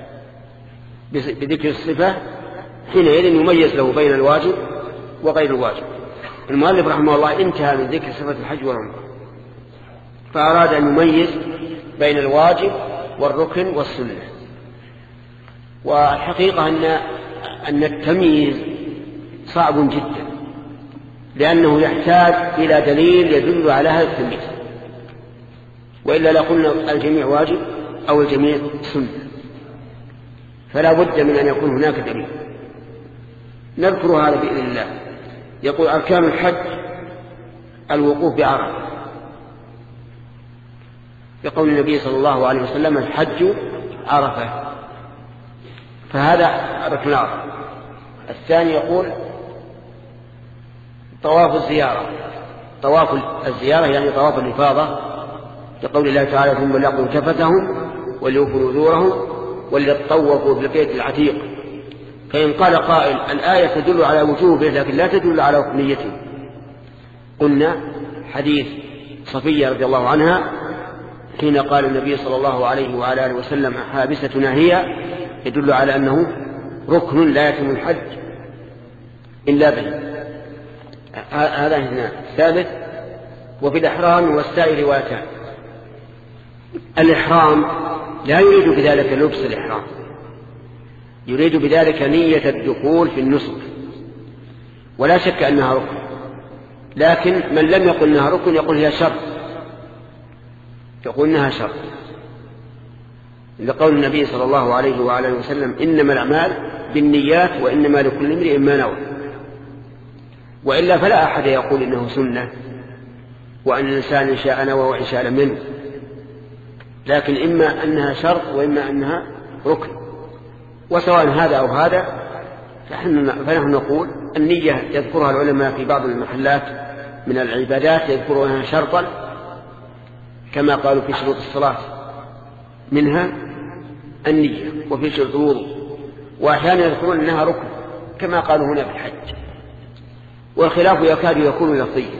بذكر الصفة حينئذ يميز له بين الواجب وغير الواجب. المؤلف رحمه الله انتهى من ذكر صفة الحج والعمرة، فأراد أن يميز بين الواجب والركن والسنة. والحقيقة أن أن التمييز صعب جدا، لأنه يحتاج إلى دليل يدل على هذا التمييز، وإلا لقلنا الجميع واجب أو الجميع سنة، فلا بد من أن يكون هناك دليل. نذكر هذا بإذن الله. يقول أركان الحج الوقوف بعرفة، يقول النبي صلى الله عليه وسلم الحج عرفة، فهذا ركن عرفة. الثاني يقول طواف الزيارة، طواف الزيارة يعني طواف الإفاضة، يقول الله تعالى ثم ليقضوا تفتهم وليوفوا نذورهم وليطوفوا بالبيت العتيق. فإن قال قائل الآية تدل على وجوبه لكن لا تدل على ركنيته، قلنا حديث صفية رضي الله عنها حين قال النبي صلى الله عليه وعلى آله وسلم حابستنا هي يدل على أنه ركن لا يتم الحج إلا به. هذا هنا. ثالث وفي الإحرام والسعي روايتان. الإحرام لا يريد بذلك لبس الإحرام، يريد بذلك نية الدخول في النسك، ولا شك أنها ركن، لكن من لم يقل أنها ركن يقول هي شرط، يقول أنها شرط لقول النبي صلى الله عليه وعلى آله وسلم إنما الأعمال بالنيات وإنما لكل امرئ ما نوى. وإلا فلا أحد يقول إنه سنة وأن الإنسان إن شاء نوى وإن شاء لم ينوى، لكن إما أنها شرط وإما أنها ركن. وسواء هذا أو هذا فنحن نقول النية يذكرها العلماء في بعض المحلات من العبادات يذكرونها شرطا كما قالوا في شروط الصلاة، منها النية، وفي شروط الوضوء، وأحيانا يذكرون أنها ركن كما قالوا هنا في الحج، والخلاف يكاد يكون لفظيا.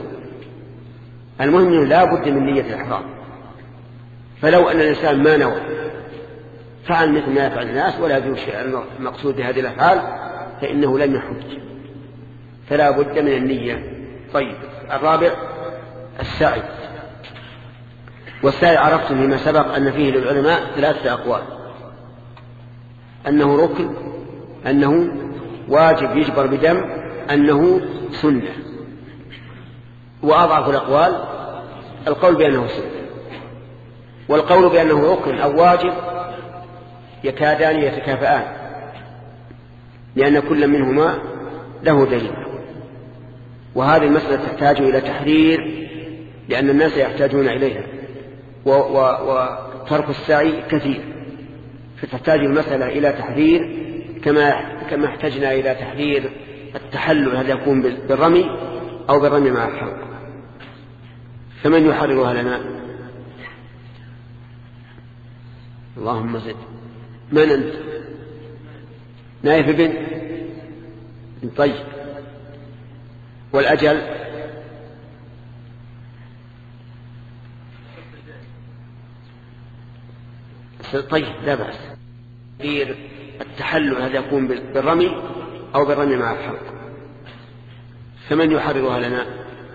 المهم لا بد من نية الإحرام، فلو أن الإنسان ما نوى فعل مثل ما يفعل الناس ولا يدري شيئا المقصود بهذه الأفعال فإنه لم يحج، فلا بد من النية. طيب الرابع السعي. والسعي عرفتم فيما سبق أن فيه للعلماء ثلاثة أقوال: أنه ركن، أنه واجب يجبر بدم، أنه سنة. وأضعف الأقوال القول بأنه سنة. والقول بأنه ركن أو واجب يكادان يتكافئان، لأن كل منهما له دليل. وهذه المسألة تحتاج إلى تحرير لأن الناس يحتاجون إليها، وترك السعي كثير، فتحتاج المسألة إلى تحرير كما كما احتجنا إلى تحرير التحلل هل يكون بالرمي أو بالرمي مع الحلق. فمن يحررها لنا؟ اللهم زد. من أنت؟ نايف بن طيب. والأجل؟ طيب لا بأس. التحلل هل يكون بالرمي أو بالرمي مع الحلق. فمن يحررها لنا؟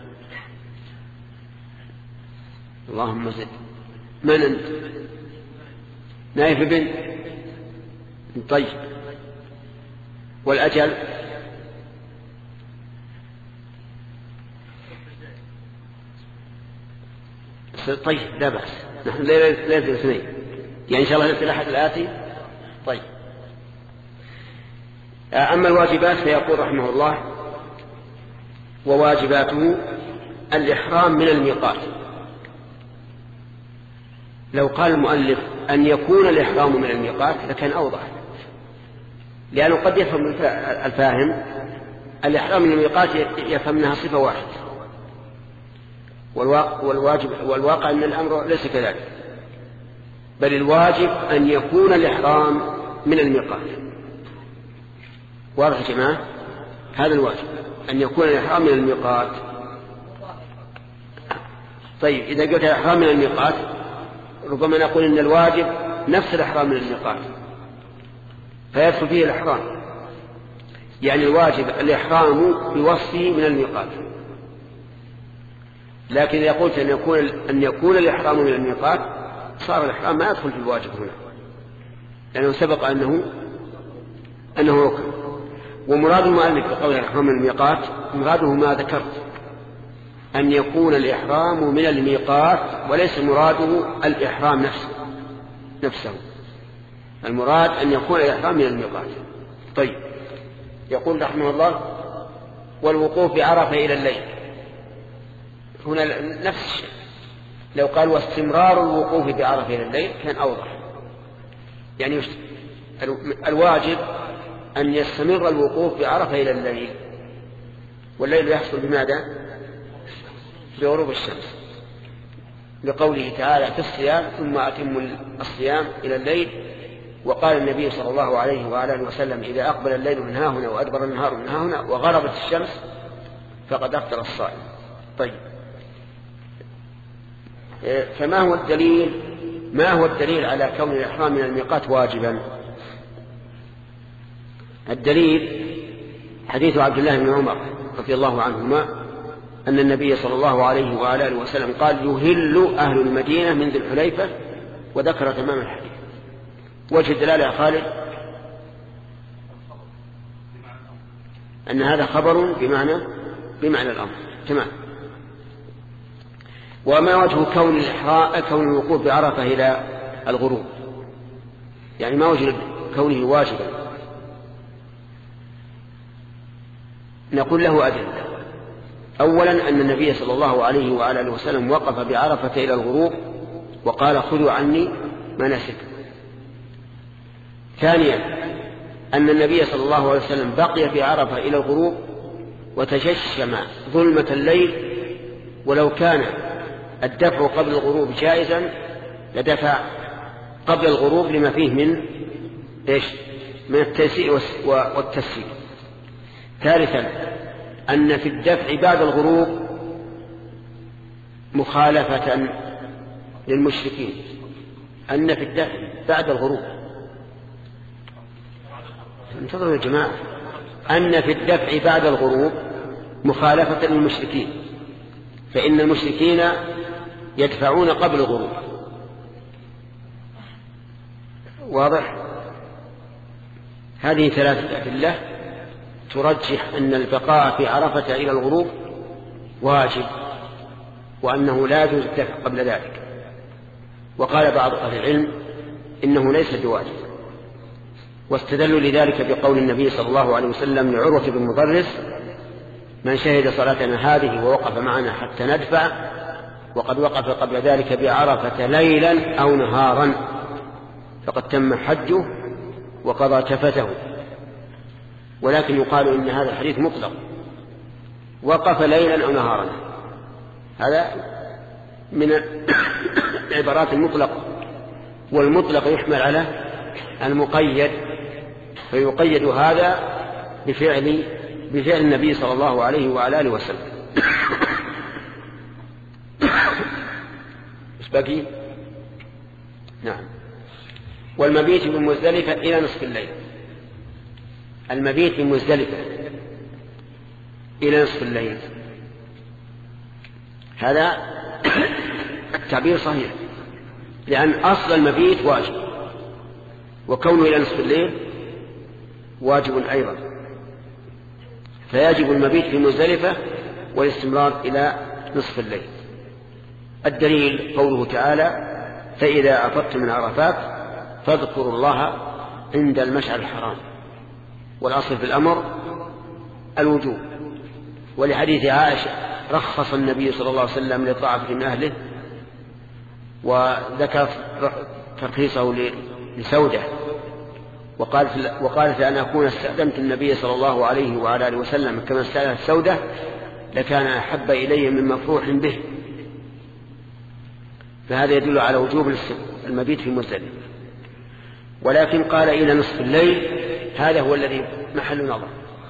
اللهم زد. من أنت؟ نايف بن طيب. والأجل؟ طيب لا بأس، نحن ليلة الاثنين يعني إن شاء الله ليلة الأحد الآتي. طيب أما الواجبات فيقول رحمه الله: وواجباته الإحرام من الميقات. لو قال المؤلف أن يكون الإحرام من الميقات لكان أوضح، لأنه قد يفهم الفاهم الإحرام من الميقات يفهم أنها صفة واحدة، والواجب والواقع أن الأمر ليس كذلك، بل الواجب أن يكون الإحرام من الميقات. واضح يا جماعة؟ هذا الواجب أن يكون الإحرام من الميقات. طيب إذا قلت الإحرام من الميقات ربما نقول إن الواجب نفس الإحرام من الميقات فيدخل فيه الإحرام، يعني الواجب الإحرام بوصفه من الميقات. لكن إذا قلت أن يكون, أن يكون الإحرام من الميقات صار الإحرام ما يدخل في الواجب هنا، لأنه سبق أنه أنه ركن. ومراد المؤلف بقول الإحرام من الميقات مراده ما ذكرت، أن يكون الإحرام من الميقات، وليس مراده الإحرام نفسه نفسه المراد أن يكون الإحرام من الميقات. طيب يقول رحمه الله: والوقوف بعرفة إلى الليل. هنا نفس الشيء، لو قال واستمرار الوقوف بعرفة إلى الليل كان أوضح. يعني الواجب أن يستمر الوقوف بعرفة إلى الليل، والليل يحصل بماذا؟ بغروب الشمس، لقوله تعالى في الصيام: ثم أتم الصيام إلى الليل. وقال النبي صلى الله عليه وآله وسلم: إذا أقبل الليل من ها هنا وأدبر النهار من ها هنا وغربت الشمس فقد أفطر الصائم. طيب فما هو الدليل ما هو الدليل على كون الإحرام من الميقات واجبا؟ الدليل حديث عبد الله بن عمر رضي الله عنهما أن النبي صلى الله عليه وآله وسلم قال: يهل أهل المدينة من ذي الحليفة، وذكر تمام الحديث. وجه الدلالة يا خالد أن هذا خبر بمعنى بمعنى الأمر. تمام. وما وجه كون الإحرام كون الوقوف بعرفة إلى الغروب؟ يعني ما وجه كونه واجبا؟ نقول له أدلة. أولا أن النبي صلى الله عليه وآله وسلم وقف بعرفة إلى الغروب وقال: خذوا عني مناسككم. ثانيا أن النبي صلى الله عليه وسلم بقي في عرفة إلى الغروب وتجشم ظلمة الليل، ولو كان الدفع قبل الغروب جائزا لدفع قبل الغروب لما فيه من إيش؟ من التيسير والتسهيل. ثالثا أن في الدفع بعد الغروب مخالفة للمشركين، أن في الدفع بعد الغروب انتظروا يا جماعة، أن في الدفع بعد الغروب مخالفة للمشركين، فإن المشركين يدفعون قبل الغروب. واضح؟ هذه ثلاثة أدلة ترجح أن البقاء في عرفة إلى الغروب واجب، وأنه لا يجوز الدفع قبل ذلك. وقال بعض أهل العلم إنه ليس بواجب، واستدلوا لذلك بقول النبي صلى الله عليه وسلم لعروة بن مضرس: من شهد صلاتنا هذه ووقف معنا حتى ندفع وقد وقف قبل ذلك بعرفة ليلا أو نهارا فقد تم حجه وقضى تفته. ولكن يقال إن هذا الحديث مطلق، وقف ليلا أو نهارا، هذا من العبارات المطلقة، والمطلق يحمل على المقيد، فيقيد هذا بفعل بفعل النبي صلى الله عليه وعلى آله وسلم. إيش باقي؟ نعم. والمبيت بمزدلفة إلى نصف الليل. المبيت بمزدلفة إلى نصف الليل هذا التعبير صحيح، لأن أصل المبيت واجب، وكونه إلى نصف الليل واجب أيضا، فيجب المبيت في مزدلفة والاستمرار إلى نصف الليل. الدليل قوله تعالى: فإذا أفضتم من عرفات فاذكروا الله عند المشعر الحرام، والأصل في الأمر الوجوب. ولحديث عائشة رخص النبي صلى الله عليه وسلم لطاعة من أهله، وذكر ترخيصه لسودة، وقالت وقالت لأن أكون استأذنت النبي صلى الله عليه وعلى آله وسلم كما استأذنت سودة لكان أحب إلي من مفروح به. فهذا يدل على وجوب المبيت في مزدلفة. ولكن قال إلى نصف الليل، هذا هو الذي محل نظر،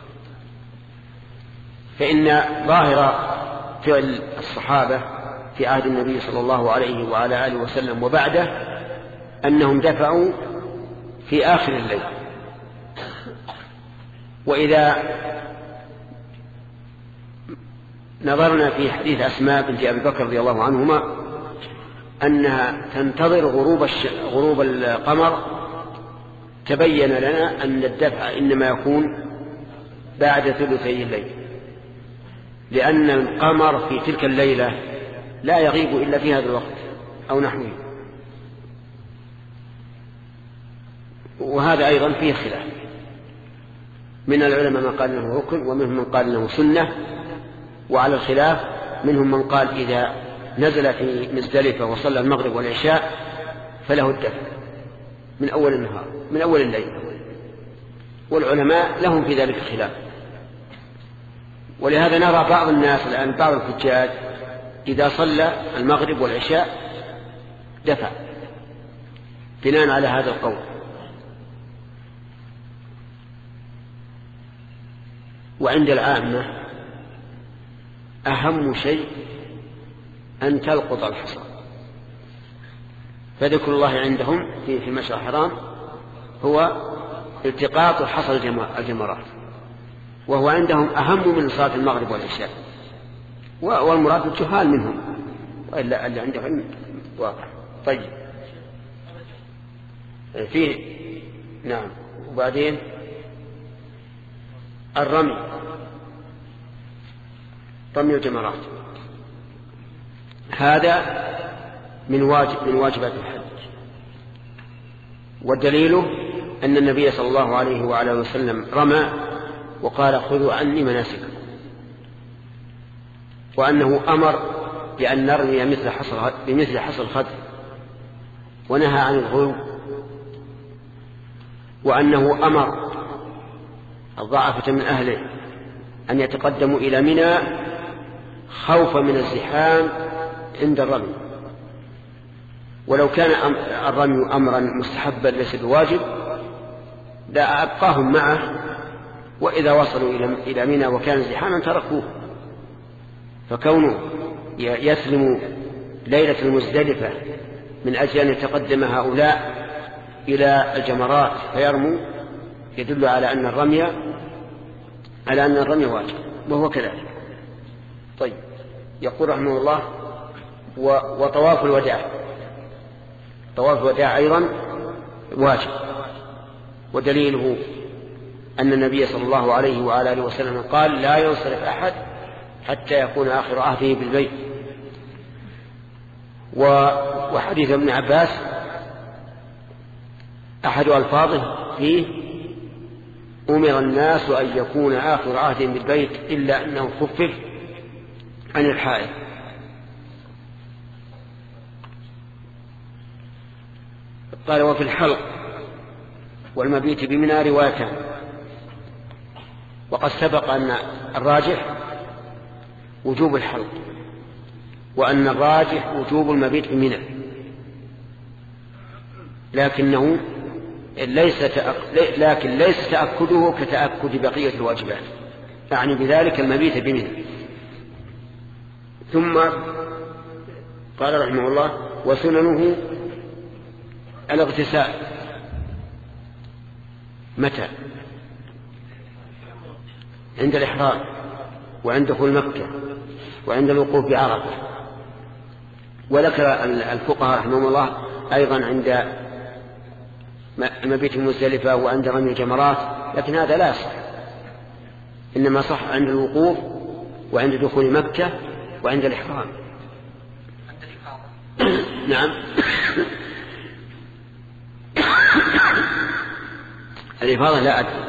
فإن ظاهر فعل الصحابة في عهد النبي صلى الله عليه وعلى آله وسلم وبعده أنهم دفعوا في آخر الليل. وإذا نظرنا في حديث أسماء بنت أبي بكر رضي الله عنهما أنها تنتظر غروب, الش... غروب القمر، تبين لنا أن الدفع إنما يكون بعد ثلثي الليل، لأن القمر في تلك الليلة لا يغيب إلا في هذا الوقت أو نحوه. وهذا أيضا فيه خلاف، من العلماء من قال انه ركن، ومنهم من قال انه سنة. وعلى الخلاف منهم من قال إذا نزل في مزدلفة وصلى المغرب والعشاء فله الدفع من أول النهار من أول الليل، والعلماء لهم في ذلك خلاف. ولهذا نرى بعض الناس الآن، بعض الحجاج إذا صلى المغرب والعشاء دفع بناء على هذا القول. وعند العامة أهم شيء أن تلقط الحصى، فذكر الله عندهم في المشعر الحرام هو التقاط حصى الجمرات، وهو عندهم أهم من صلاة المغرب والعشاء، والمراد الجهال منهم، وإلا اللي عندهم واضح. طيب فيه نعم. وبعدين الرمي، رمي الجمرات، هذا من واجب من واجبات الحج. والدليل أن النبي صلى الله عليه وعلى وسلم رمى وقال: خذوا عني مناسككم، وأنه أمر بأن نرمي مثل حصى بمثل حصى الخد، ونهى عن الغلو، وأنه أمر الضعفة من أهله أن يتقدموا إلى منى خوفا من الزحام عند الرمي. ولو كان الرمي أمرا مستحبا ليس بواجب لا أبقاهم معه، وإذا وصلوا إلى منى وكان زحاما تركوه. فكونه يسلم ليلة المزدلفة من أجل أن يتقدم هؤلاء إلى الجمرات فيرموا، يدل على أن الرمي على أن الرمي واجب، وهو كذلك. طيب، يقول رحمه الله: وطواف الوداع، طواف الوداع أيضا واجب، ودليله أن النبي صلى الله عليه وعلى آله وسلم قال: لا ينصرف أحد حتى يكون آخر عهده بالبيت. وحديث ابن عباس أحد ألفاظه فيه: أمر الناس أن يكون آخر عهدهم بالبيت إلا أنه خفف عن الحائض. قال: وفي الحلق والمبيت بمنى روايتان. وقد سبق أن الراجح وجوب الحلق، وأن الراجح وجوب المبيت بمنى، لكنه ليس تأك... لكن ليس تأكده كتأكد بقية الواجبات، يعني بذلك المبيت بمنى. ثم قال رحمه الله: وسننه الاغتسال. متى؟ عند الإحرام، وعند دخول مكة، وعند الوقوف بعرفة. وذكر الفقهاء رحمهم الله أيضا عند مبيت المزدلفة وعند رمي الجمرات، لكن هذا لا يصح، إنما صح عند الوقوف وعند دخول مكة وعند الإحرام. نعم. الإفاضة لا أدري.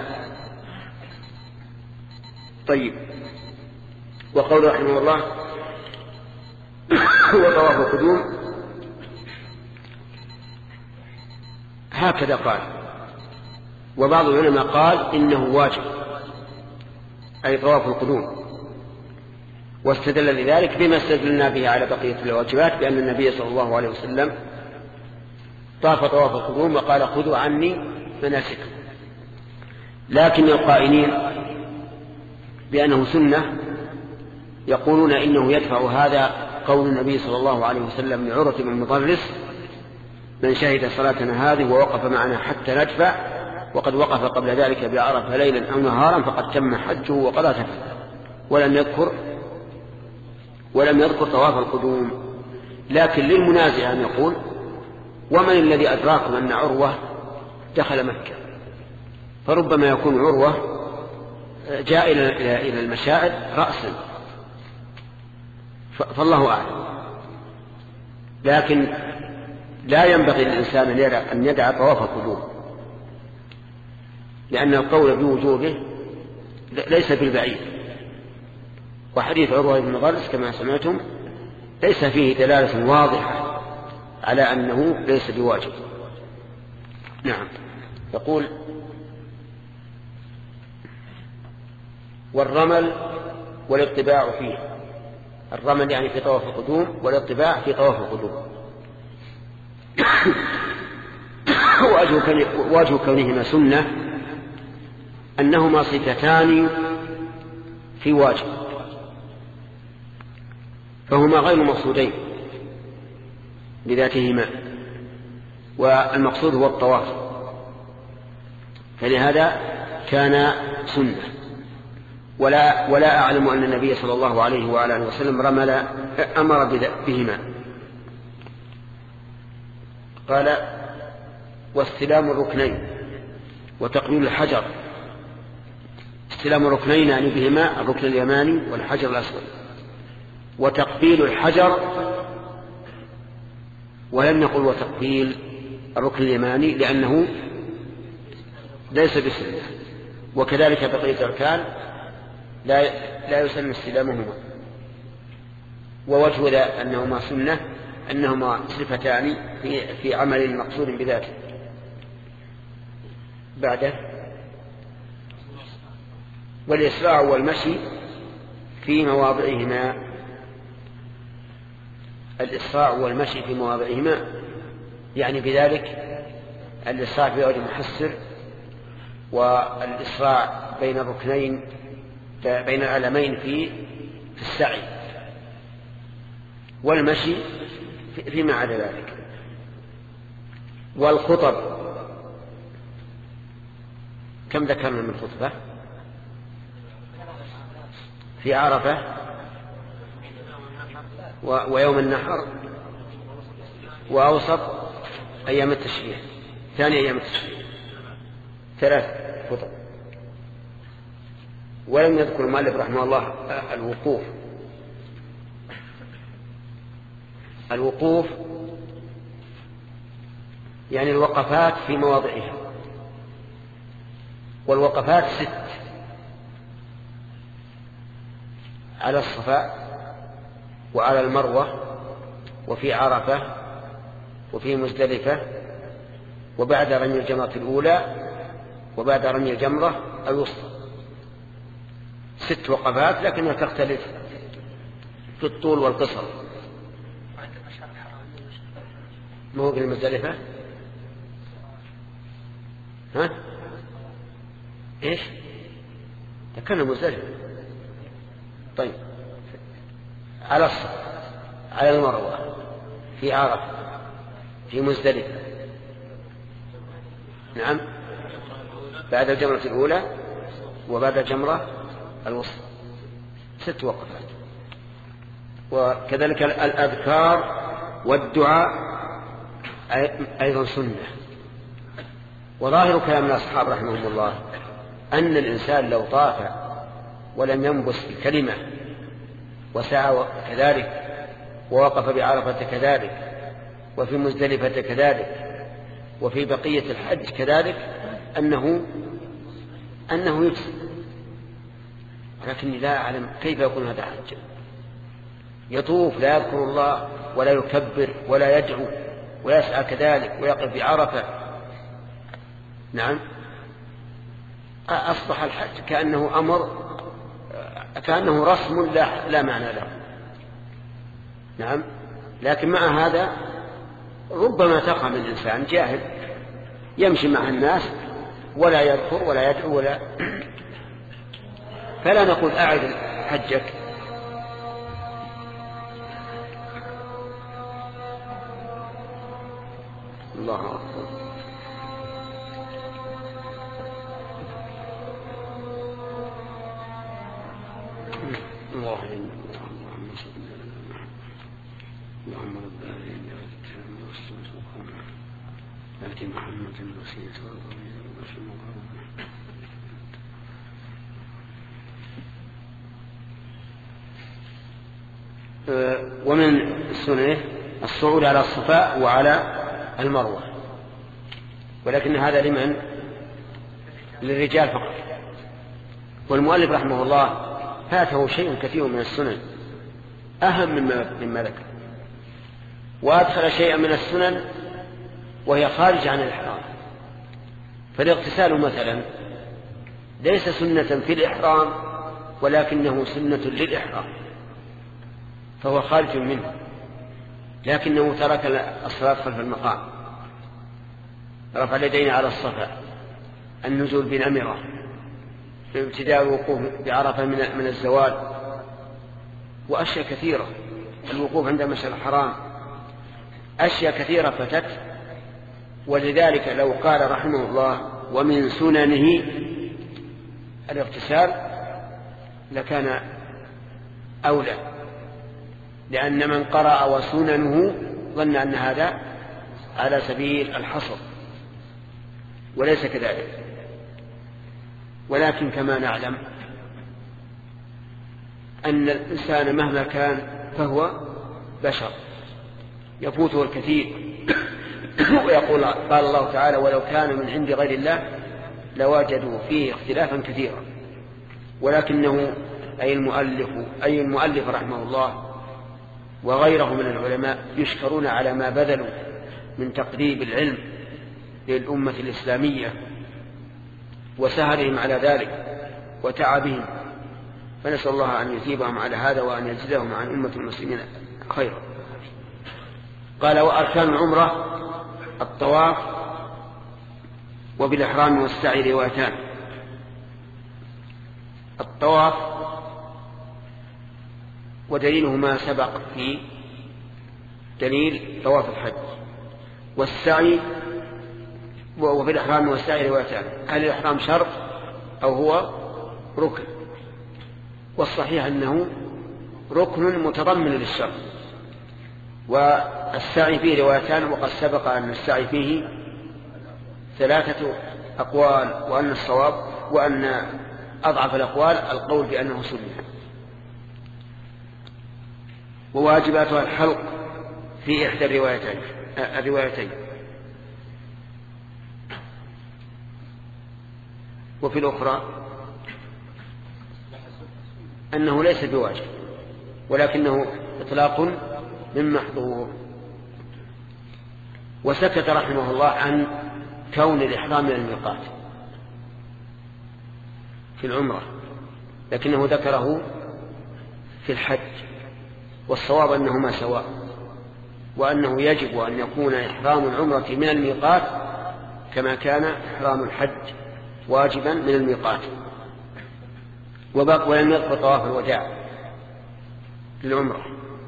طيب، وقول رحمه الله: هو طواف القدوم، هكذا قال. وبعض العلماء قال إنه واجب، أي طواف القدوم، واستدل لذلك بما استدلنا به على بقية الواجبات، بأن النبي صلى الله عليه وسلم طاف طواف القدوم وقال: خذوا عني مناسككم. لكن القائلين بأنه سنة يقولون إنه يدفع هذا قول النبي صلى الله عليه وسلم لعروة بن المضرس: من شهد صلاتنا هذه ووقف معنا حتى ندفع، وقد وقف قبل ذلك بعرفة ليلا أو نهارا فقد تم حجه وقضى تفته. ولم يذكر ولم يذكر طواف القدوم. لكن للمنازع أن يقول: ومن الذي أدراكم أن عروة دخل مكة؟ فربما يكون عروة جاء إلى المشاعر رأسا، فالله أعلم. لكن لا ينبغي للإنسان أن يدع طواف القدوم، لأن القول بوجوبه ليس بالبعيد. وحديث عروة بن المضرس كما سمعتم ليس فيه دلالة واضحة على أنه ليس بواجب. نعم. يقول: والرمل والاطباع فيه. الرمل يعني في طواف القدوم، والاطباع في طواف القدوم. ووجه كونهما سنة أنهما صفتان في واجب، فهما غير مقصودين بذاتهما، والمقصود هو الطواف، فلهذا كان سنة. ولا, ولا أعلم أن النبي صلى الله عليه وعلى آله وسلم رمل أمر بهما. قال: واستلام الركنين وتقبيل الحجر. استلام الركنين يعني بهما الركن اليماني والحجر الأسود، وتقبيل الحجر، ولم نقل وتقبيل الركن اليماني لأنه ليس بسنة، وكذلك بقية الأركان لا لا يسن استلامهما. ووجه ذا أنهما سنة أنهما صفتان في في عمل مقصود بذاته. بعده: والإسراع والمشي في مواضعهما. الإسراع والمشي في مواضعهما يعني بذلك الإسراع في وجه محسر، والإسراع بين الركنين بين العلمين في في السعي، والمشي فيما عدا ذلك. والخطب كم ذكرنا من الخطبة؟ في عرفة ويوم النحر وأوسط أيام التشريع، ثاني أيام التشريع، ثلاث خطب. ولم يذكر المؤلف رحمه الله الوقوف. الوقوف يعني الوقفات في مواضعها، والوقفات ست: على الصفا وعلى المروة وفي عرفة وفي مزدلفة وبعد رمي الجمرة الأولى وبعد رمي الجمرة الوسطى. ست وقفات لكنها تختلف في الطول والقصر. ما هو في المزدلفة؟ ها؟ إيش؟ ذكرنا مزدلفة. طيب، على الصفا، على المروة، في عرفة، في مزدلفة، نعم، بعد الجمرة الأولى وبعد الجمرة الوسطى، ست وقفات. وكذلك الأذكار والدعاء أيضا سنة. وظاهر كلام الأصحاب رحمهم الله أن الإنسان لو طاف ولم ينبس الكلمة وسعى كذلك ووقف بعرفة كذلك وفي مزدلفة كذلك وفي بقية الحج كذلك أنه أنه يجزي، ولكني لا أعلم كيف يكون هذا حج. يطوف لا يذكر الله ولا يكبر ولا يدعو ويسعى كذلك ويقف بعرفة، نعم، أصبح الحج كأنه أمر، كأنه رسم لا, لا معنى له، نعم. لكن مع هذا ربما تقع من الإنسان جاهل يمشي مع الناس ولا يذكر ولا يدعو ولا فلا نقول أعد حجك. الله أكبر. الله اللهم رب العالمين آت محمد الوسيلة والفضيلة ومن السنة الصعود على الصفا وعلى المروة، ولكن هذا لمن؟ للرجال فقط. والمؤلف رحمه الله فاته شيء كثير من السنن أهم مما, مما ذكر، وأدخل شيئا من السنن وهي خارج عن الإحرام. فالاغتسال مثلا ليس سنة في الإحرام ولكنه سنة للإحرام، فهو خارج منه، لكنه ترك الصلاة خلف المقام، رفع اليدين على الصفا، النزول بنمرة، ابتداء الوقوف بعرفة من الزوال، وأشياء كثيرة، الوقوف عند مشعر الحرام، أشياء كثيرة فتت. ولذلك لو قال رحمه الله ومن سننه الاغتسال لكان أولى، لأن من قرأ وسننه ظن أن هذا على سبيل الحصر، وليس كذلك. ولكن كما نعلم أن الإنسان مهما كان فهو بشر يفوته الكثير. ويقول قال الله تعالى ولو كان من عند غير الله لوجدوا فيه اختلافا كثيرا، ولكنه أي المؤلف أي المؤلف رحمه الله وغيره من العلماء يشكرون على ما بذلوا من تقريب العلم للأمة الإسلامية وسهرهم على ذلك وتعبهم، فنسأل الله أن يثيبهم على هذا وأن يجزيهم عن أمة المسلمين خيرا. قال وأركان العمرة الطواف وبالإحرام والسعي روايتان. الطواف ودليله ما سبق في دليل طواف الحج، والسعي وبالإحرام والسعي روايتان. هل الإحرام شرط أو هو ركن، والصحيح أنه ركن متضمن للشرط. والسعي فيه روايتان، وقد سبق أن السعي فيه ثلاثة أقوال، وأن الصواب وأن أضعف الأقوال القول بأنه سنة. وواجباتها الحلق في إحدى الروايتين الروايتين وفي الأخرى أنه ليس بواجب ولكنه إطلاق من محظور. وسكت رحمه الله عن كون الإحرام من الميقات في العمرة، لكنه ذكره في الحج، والصواب أنهما سواء، وأنه يجب أن يكون إحرام العمرة من الميقات كما كان إحرام الحج واجبا من الميقات. ولم يذكر طواف الوداع للعمرة،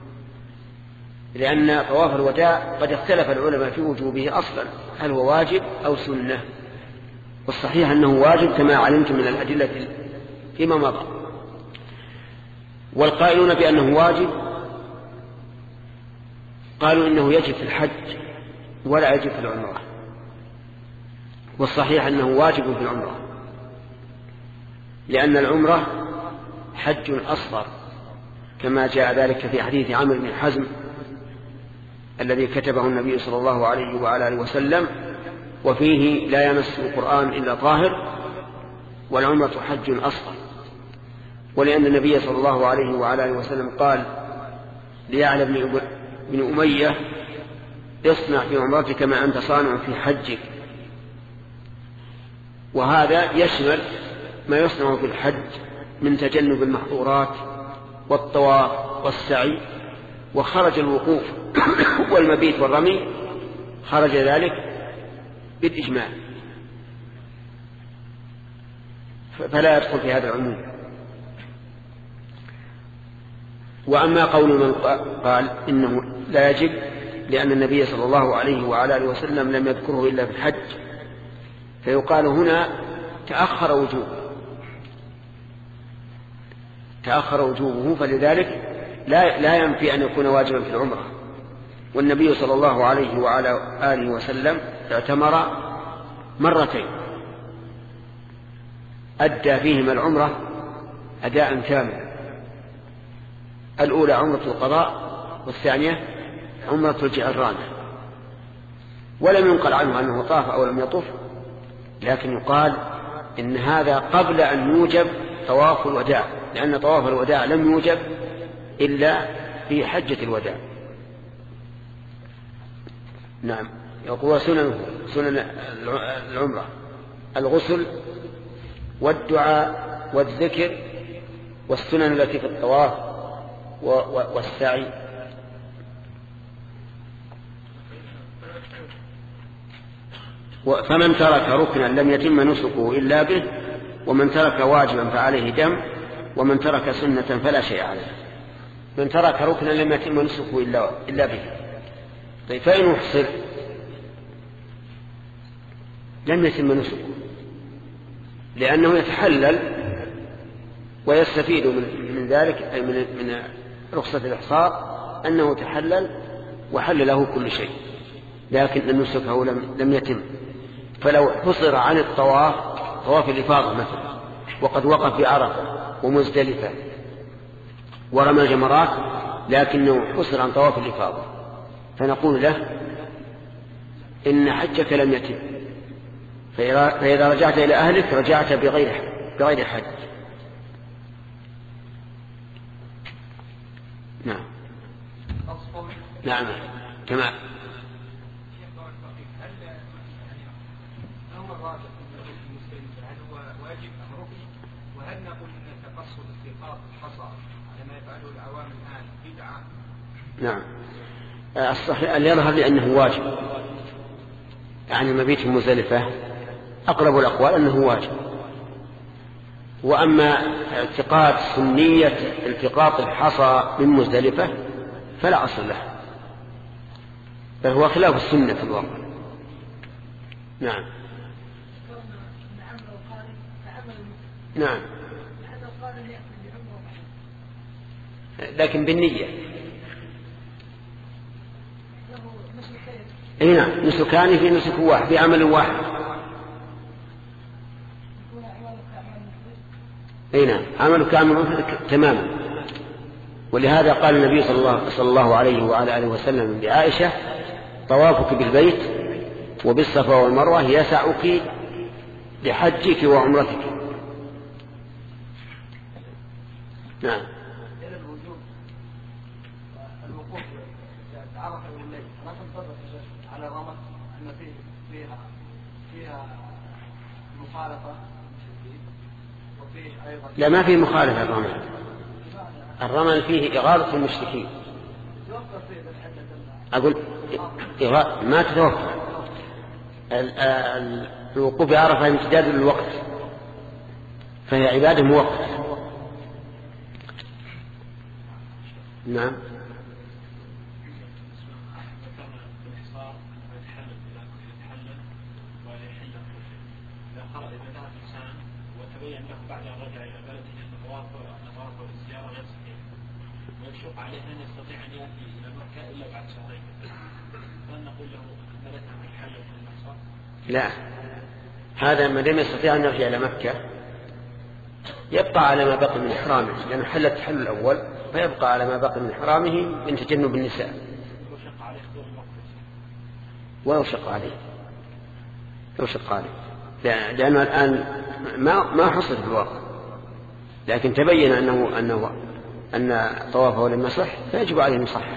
لأن طواف الوداع قد اختلف العلماء في وجوبه أصلا، هل هو واجب أو سنة؟ والصحيح أنه واجب كما علمتم من الأدلة فيما مضى. والقائلون بأنه واجب قالوا إنه يجب في الحج ولا يجب في العمرة، والصحيح أنه واجب في العمرة، لأن العمرة حج أصغر كما جاء ذلك في حديث عمرو بن حزم الذي كتبه النبي صلى الله عليه وعلى آله وسلم، وفيه لا يمس القرآن إلا طاهر، والعمرة حج أصغر. ولأن النبي صلى الله عليه وعلى آله وسلم قال ليعلى بن أمية اصنع في عمرتك ما أنت صانع في حجك، وهذا يشمل ما يصنع في الحج من تجنب المحظورات والطواف والسعي. وخرج الوقوف والمبيت والرمي خرج ذلك بالإجماع، فلا يدخل في هذا العموم. وأما قول من قال إنه لا يجب لأن النبي صلى الله عليه وعلى آله وسلم لم يذكره إلا في الحج، فيقال هنا تأخر وجوبه تأخر وجوبه فلذلك لا, لا ينفي أن يكون واجبا في العمرة. والنبي صلى الله عليه وعلى آله وسلم اعتمر مرتين أدى فيهما العمرة أداء كاملا، الأولى عمرة القضاء والثانية عمرة الجعرانة، ولم ينقل عنه أنه طاف أو لم يطف، لكن يقال إن هذا قبل أن يوجب طواف الوداع، لأن طواف الوداع لم يوجب إلا في حجة الوداع. نعم. يقول سنن سنن العمرة الغسل والدعاء والذكر والسنن التي في الطواف والسعي. فمن ترك ركنا لم يتم نسكه إلا به، ومن ترك واجبا فعليه دم، ومن ترك سنة فلا شيء عليه. من ترك ركنا لم يتم نسكه إلا به. طيب فإن يحصل لم يتم نسكه، لأنه يتحلل ويستفيد من ذلك أي من رخصة الإحصار أنه تحلل وحل له كل شيء، لكن نسكه لم يتم. فلو حصر عن الطواف طواف الإفاضة مثلا وقد وقف في عرفة ومزدلفة ورمى الجمرات، لكنه حصر عن طواف الإفاضة، فنقول له إن حجك لم يتم، فإذا رجعت إلى أهلك رجعت بغير بغير حج. نعم. نعم كما وهل نقول ان تقصد التقاط الحصى على ما يفعله العوام الان بدعه؟ نعم. الصحيح اللي يظهر لأنه واجب، يعني المبيت في مزدلفة أقرب الأقوال أنه واجب. وأما اعتقاد سنية التقاط الحصى من مزدلفة فلا أصل له، بل هو خلاف السنة في الواقع. نعم. نعم، لكن بالنية. اي نعم، نسكان في نسك واحد، في عمل واحد. اي نعم، عمل كامل تماما. ولهذا قال النبي صلى الله, صلى الله عليه وعلى آله وسلم لعائشة: طوافك بالبيت وبالصفا والمروة يسعك لحجك وعمرتك. نعم. الوقوف عرفة والليل ما تنطبق على الرمل أن فيها فيها مخالفة وفيه أيضا. لا، ما في مخالفة. الرمل الرمل فيه إغاظة المشركين. أقول ما تتوفر. الوقوف بعرفة امتداد للوقت، فهي عبادة مؤقتة. نعم. وتبين له بعد أن رجع إلى بلده أن الطواف والزيارة غير صحيح، ويشق عليه أن يستطيع أن يأتي إلى مكة إلا بعد شهرين، فهل نقول له أن لك من الحل في المحصر؟ لا، هذا ما دام يستطيع أن يرجع إلى مكة يبقى على ما بقي من إحرامه، لأنه حل التحلل الأول، فيبقى على ما بقي من إحرامه من تجنب النساء. ويشق عليه دور المقدس. ويشق عليه يشق عليه لأنه الآن ما ما حصل في الواقع، لكن تبين أنه أنه أن طوافه لم يصح، فيجب عليه أن يصحح.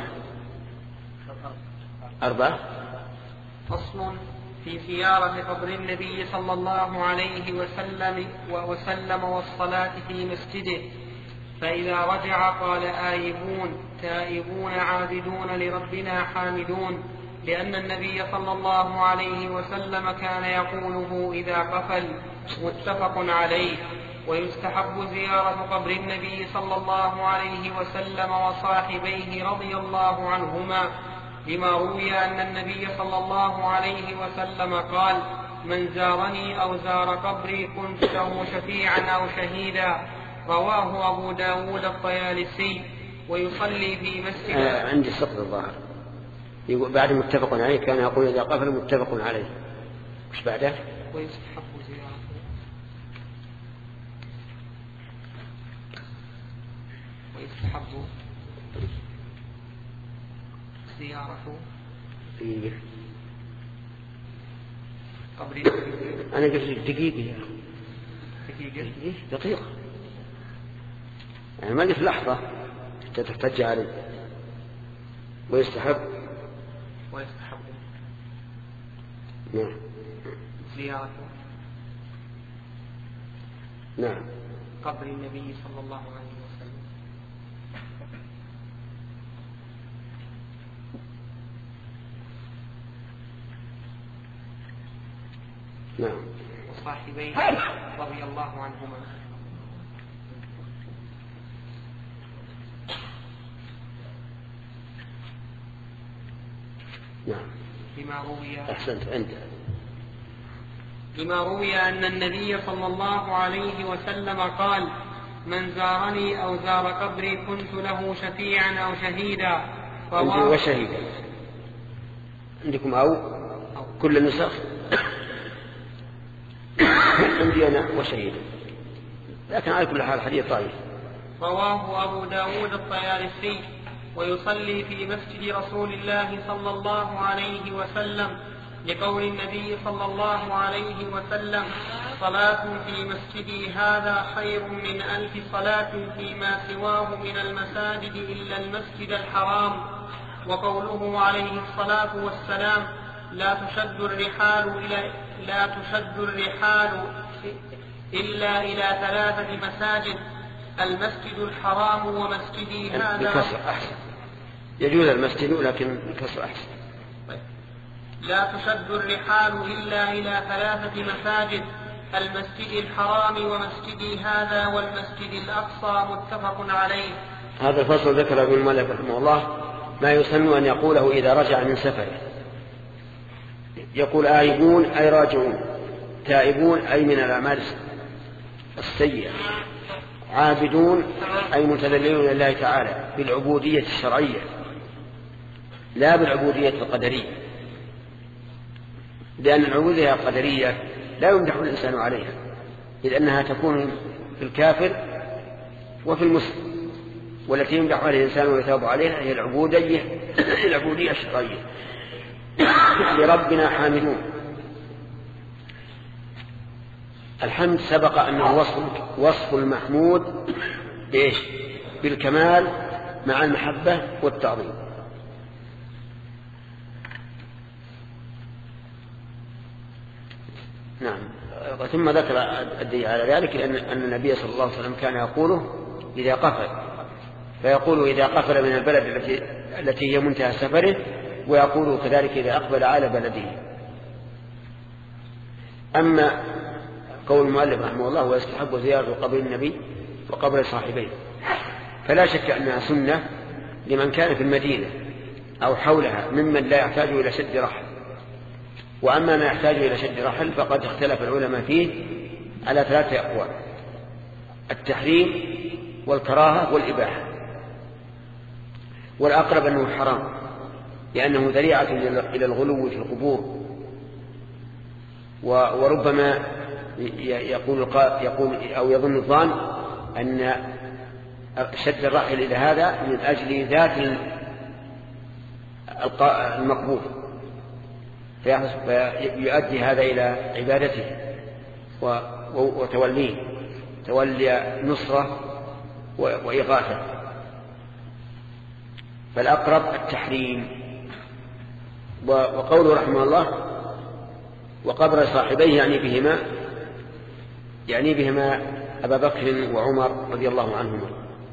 أربعة. فصل في زيارة قبر النبي صلى الله عليه وسلم وسلم والصلاة في مسجده. فإذا رجع قال: آيبون تائبون عابدون لربنا حامدون، لأن النبي صلى الله عليه وسلم كان يقوله إذا قفل. متفق عليه. ويستحب زيارة قبر النبي صلى الله عليه وسلم وصاحبيه رضي الله عنهما، لما روي أن النبي صلى الله عليه وسلم قال: من زارني أو زار قبري كنت له شفيعا أو شهيدا. رواه أبو داود الطيالسي. ويصلي في مسجد. آه عندي سقط الظاهر يقول بعد متفق عليه كان يقول إذا قفل متفق عليه. مش بعده؟ ويستحب زيارته ويستحب زيارته دقيقة. قبر أنا قلت دقيقة يا دقيقة دقيقة يعني ما قلت لحظة تحتاج عليه. ويستحب ويستحب نعم زيارته نعم قبر النبي صلى الله عليه وسلم. نعم وصاحبيه رضي الله عنهما. نعم لما روي أحسنت أنت لما روي أن النبي صلى الله عليه وسلم قال: من زارني أو زار قبري كنت له شفيعا أو شهيدا. عندي وشهيدا. عندكم أو, أو. كل النسخ عندي أنا وشهيدا، لكن على كل حال حديث ضعيف. رواه أبو داود الطيالسي. ويصلي في مسجد رسول الله صلى الله عليه وسلم، لقول النبي صلى الله عليه وسلم: صلاة في مسجدي هذا خير من ألف صلاة فيما سواه من المساجد إلا المسجد الحرام. وقوله عليه الصلاة والسلام: لا تشد الرحال إلى لا تشد الرحال إلا إلى ثلاثة مساجد: المسجد الحرام ومسجدي هذا. بكسر أحسن، يجوز المسجد لكن بكسر أحسن. لا تشد الرحال إلا إلى ثلاثة مساجد: المسجد الحرام ومسجدي هذا والمسجد الأقصى. متفق عليه. هذا الفصل ذكر ابن مالك رحمه الله ما يسن أن يقوله إذا رجع من سفره. يقول: آيبون أي راجعون، تائبون أي من الأعمال السيئة، عابدون أي متذللون لله تعالى بالعبودية الشرعية لا بالعبودية القدرية، لأن العبودية القدرية لا يمدح الإنسان عليها، إذ أنها تكون في الكافر وفي المسلم، والتي يمدح عليها الإنسان ويثاب عليها هي العبودية العبودية الشرعية. لربنا حامدون. الحمد سبق أنه وصف, وصف المحمود بإيش؟ بالكمال مع المحبة والتعظيم. نعم. ثم ذكر الدليل على ذلك أن النبي صلى الله عليه وسلم كان يقوله إذا قفل، فيقول إذا قفل من البلد التي, التي هي منتهى سفره، ويقول كذلك إذا أقبل على بلده. أما قول المؤلف رحمه الله ويستحب زيارة قبر النبي وقبر صاحبيه، فلا شك أنها سنة لمن كان في المدينة أو حولها ممن لا يحتاج إلى شد رحل. وأما ما يحتاج إلى شد رحل فقد اختلف العلماء فيه على ثلاثة أقوال: التحريم والكراهة والإباحة. والأقرب أنه حرام، لأنه ذريعة إلى الغلو في القبور، وربما يقول يقول أو يظن الظان أن شد الرحل إلى هذا من أجل ذات المقبول، فيؤدي هذا إلى عبادته وتوليه تولي نصرة وإغاثة. فالأقرب التحريم. وقوله رحمه الله وقبر صاحبيه يعني بهما يعني بهما أبا بكر وعمر رضي الله عنهما.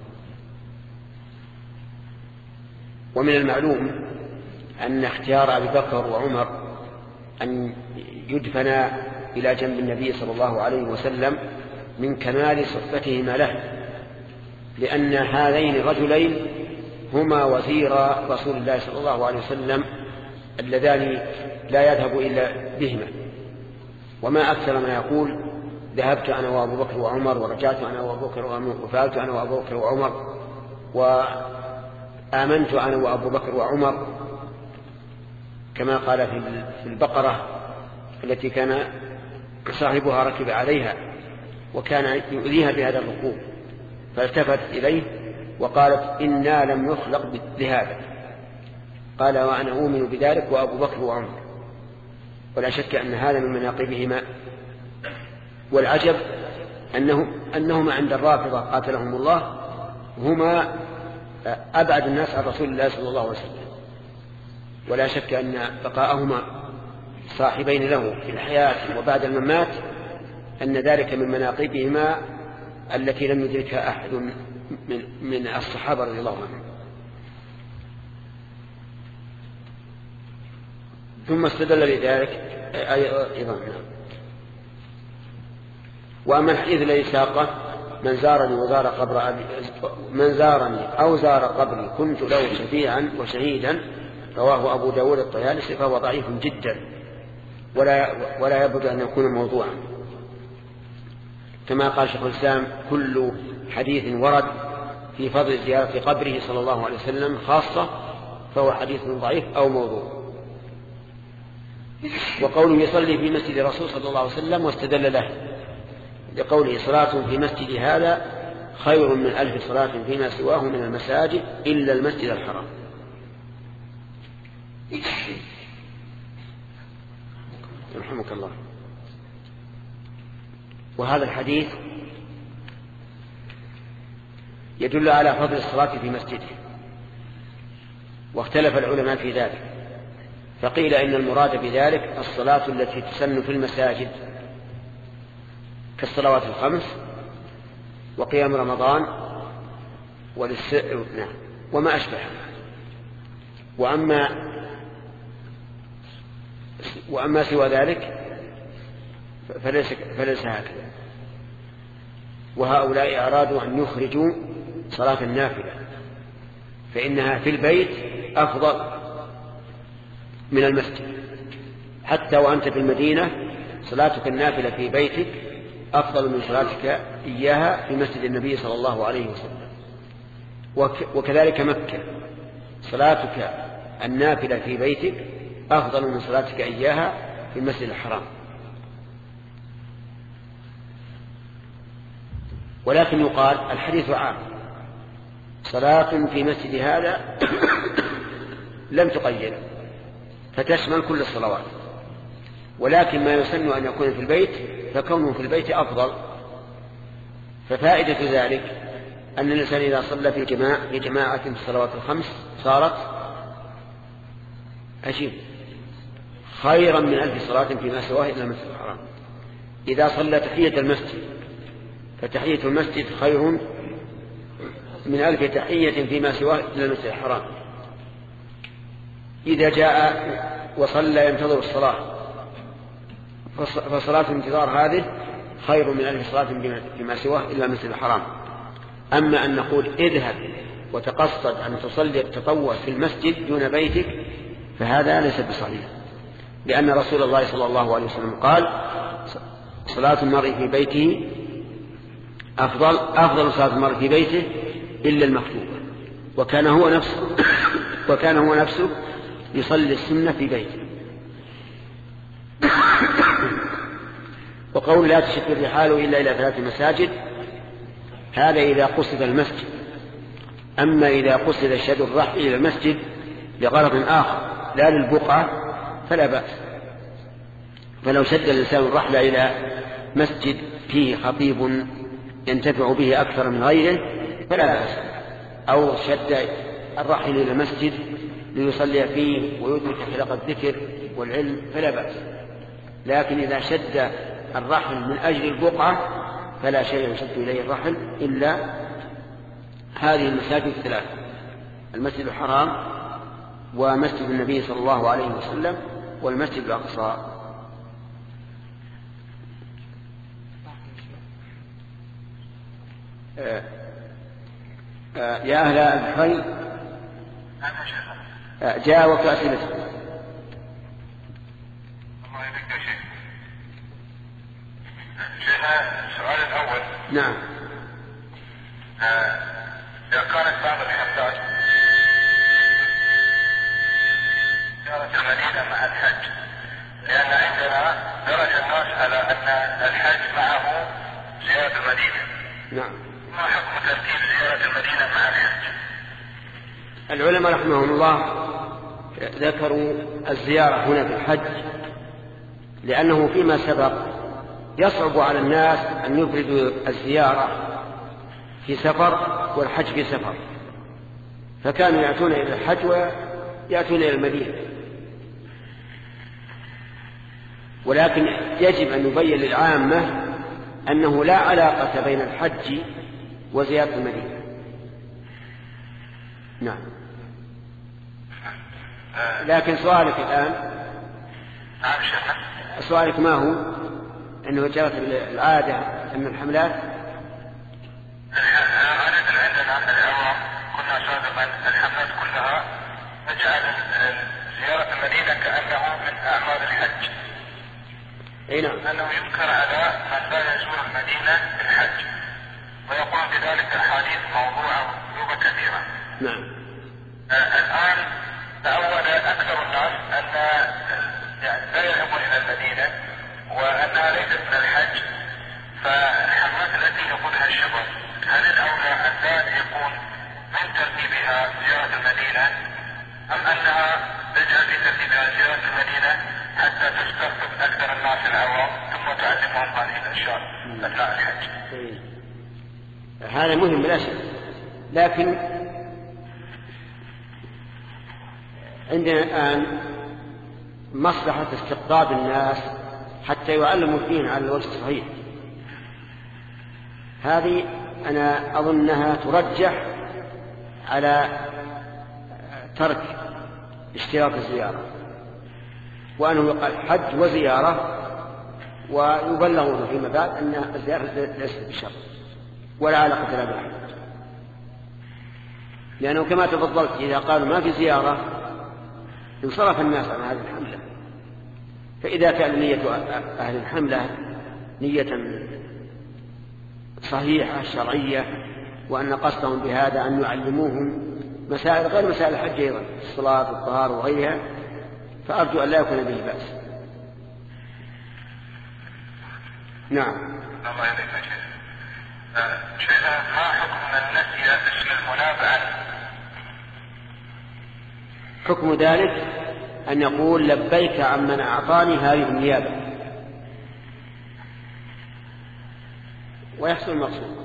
ومن المعلوم أن اختيار أبي بكر وعمر أن يدفنا إلى جنب النبي صلى الله عليه وسلم من كمال صفتهما له، لأن هذين الرجلين هما وزيرا رسول الله صلى الله عليه وسلم اللذان لا يذهب إلا بهما. وما أكثر ما يقول ذهبت أنا وأبو بكر وعمر، ورجعت أنا وأبو بكر وعمر، وفعلت أنا وأبو بكر وعمر، وآمنت أنا وأبو بكر وعمر، كما قال في البقرة التي كان صاحبها ركب عليها وكان يؤذيها بهذا الركوب، فالتفت إليه وقالت إنا لم نخلق لهذا. قال وأنا أؤمن بذلك وأبو بكر وعمر. ولا شك أن هذا من مناقبهما. والعجب أنه أنهما عند الرافضة قاتلهم الله هما أبعد الناس عن رسول الله صلى الله عليه وسلم. ولا شك أن بقاءهما صاحبين له في الحياة وبعد الممات أن ذلك من مناقبهما التي لم يدركها أحد من, من الصحابة رضي الله عنهم. ثم استدل لذلك أيضا. وأما الحديث الذي ساقه من زارني وزار قبر أبي من زارني أو زار قبري كنت له شفيعا وشهيدا، رواه أبو داود الطيالسي، فهو ضعيف جدا ولا ولا يبدو أن يكون موضوعا. كما قال شيخ الإسلام كل حديث ورد في فضل زيارة قبره صلى الله عليه وسلم خاصة فهو حديث ضعيف أو موضوع. وقوله يصلي في مسجد الرسول صلى الله عليه وسلم واستدل له لقوله صلاة في مسجد هذا خير من ألف صلاة فيما سواه من المساجد إلا المسجد الحرام. رحمك الله. وهذا الحديث يدل على فضل الصلاة في مسجده، واختلف العلماء في ذلك، فقيل إن المراد بذلك الصلاة التي تسن في المساجد كالصلوات الخمس وقيام رمضان والاستسقاء وما أشبهها. وأما وأما سوى ذلك فليس, فليس هكذا. وهؤلاء أرادوا أن يخرجوا صلاة النافلة، فإنها في البيت أفضل من المسجد. حتى وأنت في المدينة صلاتك النافلة في بيتك أفضل من صلاتك إياها في مسجد النبي صلى الله عليه وسلم. وكذلك مكة، صلاتك النافلة في بيتك أفضل من صلاتك إياها في المسجد الحرام. ولكن يقال الحديث عام، صلاة في مسجد هذا لم تقيد فتشمل كل الصلوات، ولكن ما يسن أن يكون في البيت فكونه في البيت أفضل. ففائدة ذلك أن الإنسان إذا صلى في جماعة في جماعة في الصلوات الخمس صارت عشرين خيرا من ألف صلاة فيما سواه إلى المسجد الحرام. إذا صلى تحية المسجد فتحية المسجد خير من ألف تحية فيما سواه إلى المسجد الحرام. إذا جاء وصلى ينتظر الصلاة فصلاة الانتظار هذه خير من ألف صلاة فيما سواه إلى المسجد الحرام. أما أن نقول اذهب وتقصد أن تصلي التطوع في المسجد دون بيتك فهذا ليس بصحيح، لأن رسول الله صلى الله عليه وسلم قال صلاة المرء في بيته أفضل أفضل صلاة المرء في بيته إلا المكتوبة، وكان هو نفسه وكان هو نفسه يصلي السنة في بيته. وقول لا تشد الرحال إلا إلى ثلاث مساجد هذا إذا قصد المسجد. أما إذا قصد شد الرحل إلى المسجد لغرض آخر لا للبقعة فلا بأس. فلو شد الإنسان الرحل إلى مسجد فيه خطيب ينتفع به أكثر من غيره فلا بأس، أو شد الرحل إلى المسجد ليصلي فيه ويدرك حلقة الذكر والعلم فلا بأس. لكن إذا شد الرحل من أجل البقعة فلا شيء يشد إليه الرحل إلا هذه المساجد الثلاثة: المسجد الحرام ومسجد النبي صلى الله عليه وسلم والمسجد الأقصى. آه آه يا أهل البحرين آه جاء وقت أسئلتكم. السؤال الأول: نعم. إذا كانت بعض الحملات زيارة المدينة مع الحج، لأن عندنا درج الناس على أن الحج معه زيارة المدينة. نعم. ما حكم ترتيب زيارة المدينة مع الحج؟ العلماء رحمهم الله ذكروا الزيارة هنا في الحج لأنه فيما سبق يصعب على الناس أن يفردوا الزيارة في سفر والحج في سفر، فكانوا يأتون إلى الحج ويأتون إلى المدينة. ولكن يجب أن نبين للعامة أنه لا علاقة بين الحج وزيارة المدينة. نعم. لكن سؤالك الآن نعم شيخ. سؤالك ما هو؟ أنه جرت العادة أن الحملات العادة عندنا من العوام كنا سابقا الحملات كلها نجعل زيارة المدينة كأنه من أعمال الحج. أي نعم. لأنه ينكر على من لا يزور المدينة بالحج، ويقول بذلك أحاديث موضوعة وكتب كثيرة. نعم. آه الآن تأول أكثر الناس أن يعني لا يذهبون إلى المدينة وأنها ليست من الحج، فالحملات التي يقولها الشباب هل الأولى أن لا يكون من ترتيبها زيارة المدينة، أم أنها تجعل في ترتيبها زيارة المدينة حتى تستقطب أكثر الناس العوام ثم تعلمهم هذه الأشياء أثناء الحج؟ هذا مهم بلا شك، لكن عندنا الآن مصلحة استقطاب الناس حتى يعلموا الدين على الوجه الصحيح. هذه أنا أظنها ترجح على ترك اشتراط الزيارة، وأنه يقال حج وزيارة ويبلغون فيما بعد أن الزيارة ليست بشرط ولا علاقة لها بالحج، لأنه كما تفضلت إذا قالوا ما في زيارة انصرف الناس عن هذه الحملة. فإذا كان نية أهل الحملة نية صحيحة شرعية، وأن قصدهم بهذا أن يعلموهم مسائل غير مسائل الحج أيضا، الصلاة والطهارة وغيرها، فأرجو أن لا يكون به بأس. نعم. الله يبارك فيك. شيخنا ما حكم من نسي اسم المناب عنه؟ حكم ذلك أن يقول لبيك عمن أعطاني هذه النيابة ويحصل المقصود.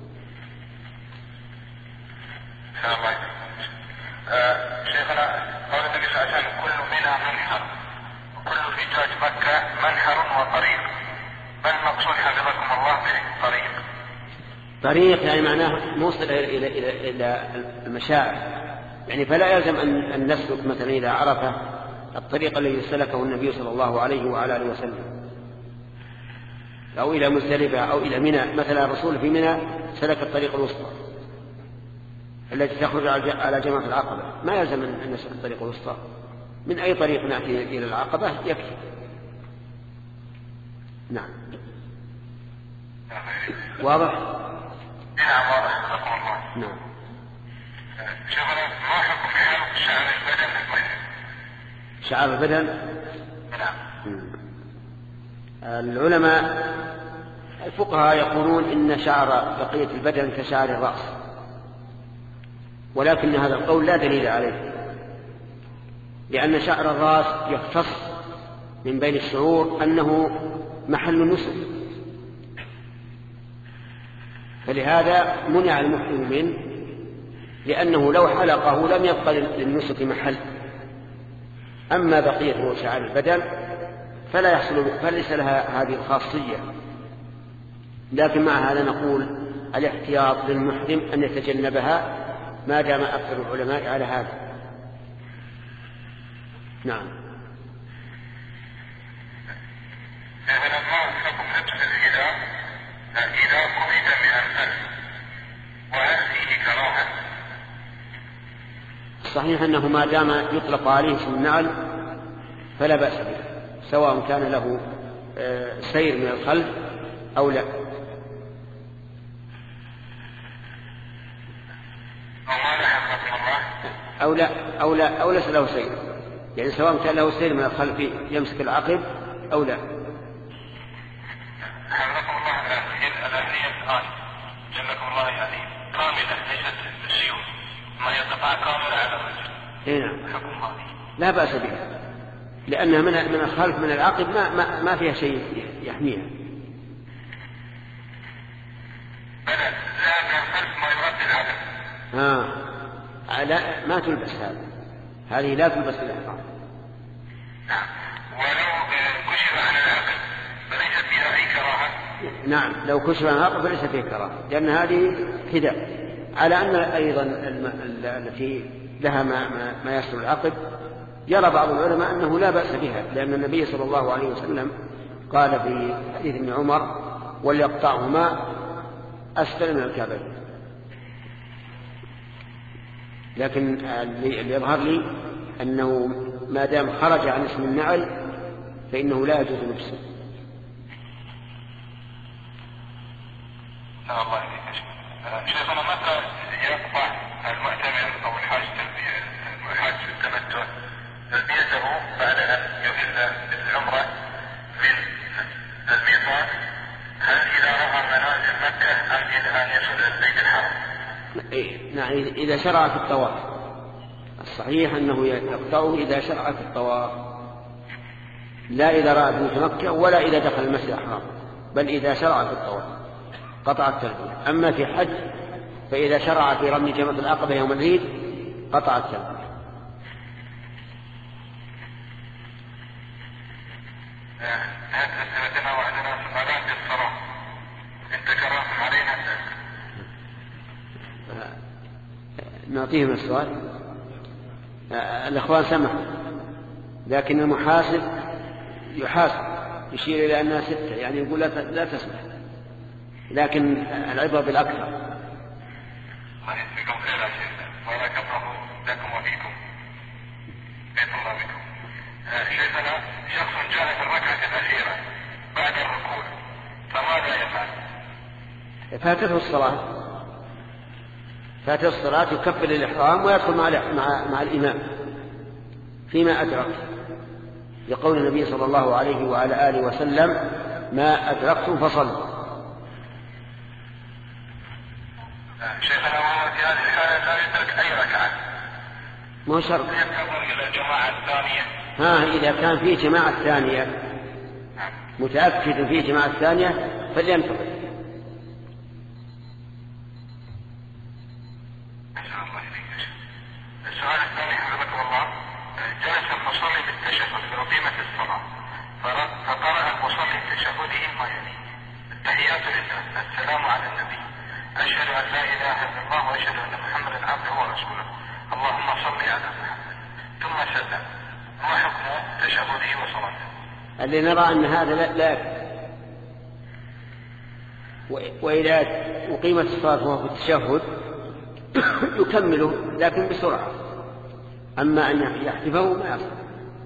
الله آه شيخنا قال النبي صلى الله عليه وسلم كل منها منحر وكل حجاج مكة منحر وطريق، ما المقصود حفظكم الله بالطريق؟ طريق يعني معناه موصل إلى, إلى, إلى, إلى المشاعر، يعني فلا يلزم أن نسلك مثلا إذا عرف الطريق الذي سلكه النبي صلى الله عليه وعلى آله وسلم، أو إلى مزدلفة أو إلى منى. مثلا الرسول في منى سلك الطريق الوسطى التي تخرج على جمرة العقبة، ما يلزم أن نسلك الطريق الوسطى، من أي طريق نأتي إلى العقبة يكفي. نعم. واضح؟ نعم واضح. رحمه الله. نعم. شغل ما حكم حلق شعر البدن؟ شعر البدن؟ نعم. العلماء الفقهاء يقولون إن شعر بقية البدن كشعر الرأس، ولكن هذا القول لا دليل عليه، لأن شعر الرأس يختص من بين الشعور أنه محل النسك، فلهذا منع المحرم منه، لأنه لو حلقه لم يبقى للنسك محل. أما بقية شعر البدن فلا يحصل، فليس لها هذه الخاصية. لكن مع هذا نقول الاحتياط للمحرم أن يتجنبها ما دام أكثر العلماء على هذا. نعم. هذا ما حكم لبس الإله إذا قبض من الخلف، وهل فيه كراهة؟ صحيح أنه ما دام يطلق عليه اسم النعل فلا بأس به، سواء كان له سير من الخلف أو لا. أو لا أو لا أو ليس له سير، يعني سواء كان له سير من الخلف يمسك العقب أو لا. حفظكم الله. الأهلية الآن جزاكم الله يعني كاملة ليست السيوف، ما يقطع كاملة على الرجل. إيه نعم. حكم هذه لا بأس بها، لأنها من من الخلف من العقب ما ما, ما فيها شيء يحميها. بلى لا من الخلف ما يغطي العقب. ها لا ما تلبس هذه، هذه لا تلبس الإحرام. نعم. ولو كشف عن العقب فليس فيها أي كراهة. نعم لو كشف عن العقب فليس فيه كراهة، لأن هذه حذاء، على أن أيضا التي لها ما, ما, ما يستر العقب يرى بعض العلماء أنه لا بأس بها، لأن النبي صلى الله عليه وسلم قال في حديث ابن عمر وليقطعهما أسفل من الكعبين. لكن اللي يظهر لي أنه ما دام خرج عن اسم النعل فإنه لا يجوز لبسه. الله يهديك. شيخنا متى يقطع المعتمر أو الحاج الحاج في التمتع تلبيته بعد أن يحل العمرة من الميقات؟ هل إذا رأى منازل مكة أم إلى أن يصل البيت الحرام؟ إيه نعم إذا شرع في الطواف، الصحيح أنه يقطعه إذا شرع في الطواف، لا إذا رأى بيت مكة ولا إذا دخل المسجد الحرام، بل إذا شرع في الطواف قطع التلبية. أما في حج فإذا شرع في رمي جمرة العقبة يوم العيد قطع التلبية. هذا أسئلتنا وعدنا سؤالات الصلاة إن تكررتم علينا نعطيهم السؤال. الأخوان سمحوا، لكن المحاسب يحاسب يشير إلى أنها ستة، يعني يقول لا تسمح، لكن العبرة بالأكثر. الله يسلمكم خير يا شيخ، بارك الله لكم وفيكم، بيت الله بكم. شيخنا شخص جاء في الركعة الأخيرة بعد الركوع فماذا يفعل؟ فاتته الصلاة فاتته الصلاة يكفر الإحرام ويدخل مع, مع, مع الإمام فيما أدرك، لقول النبي صلى الله عليه وعلى آله وسلم: ما أدركتم فصلوا. شيخنا في هذه الحالة لا يدرك أي ركعة، مو شرط ينتظر إلى الجماعة الثانية. ها إذا كان في جماعة ثانية متأكد في جماعة ثانية فلينتظر. السؤال الثاني حفظكم الله: جلس المصلي بالتشهد في رقيمة الصلاة فقرأ المصلي بتشهده ما يلي: التحيات لله، السلام على النبي، أشهد أن لا إله إلا الله وأشهد أن محمدا عبده ورسوله، اللهم صل على محمد، ثم سلم. ما حكم تشهده وصلاته؟ اللي نرى أن هذا لا, لا وإذا أقيمت الصلاة وهو في التشهد يكمله لكن بسرعة، أما أن يحذفه ما يصح.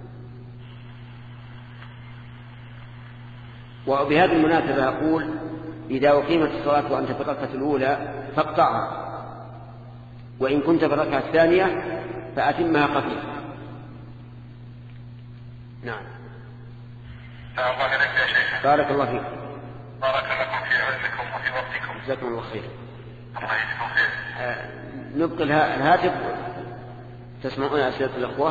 وبهذه المناسبة أقول: إذا أقيمت الصلاة وأنت في الركعة الأولى فاقطعها، وإن كنت في الركعة الثانية فأتمها خفيفة. نعم. الله إليك يا شيخ. بارك الله فيك. بارك لكم في علمكم وفي وقتكم. جزاكم الله خير. الله يجزيكم خير. آه نبقي الهاتف تسمعون أسئلة الأخوة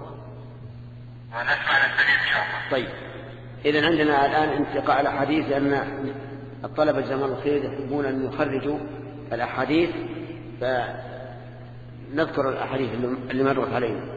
ونسمع نستفيد إن شاء الله. طيب، إذن عندنا الآن انتقاء الأحاديث، لأن الطلبة جزاهم الله خير يحبون أن يخرجوا الأحاديث، فنذكر الأحاديث اللي مرت علينا.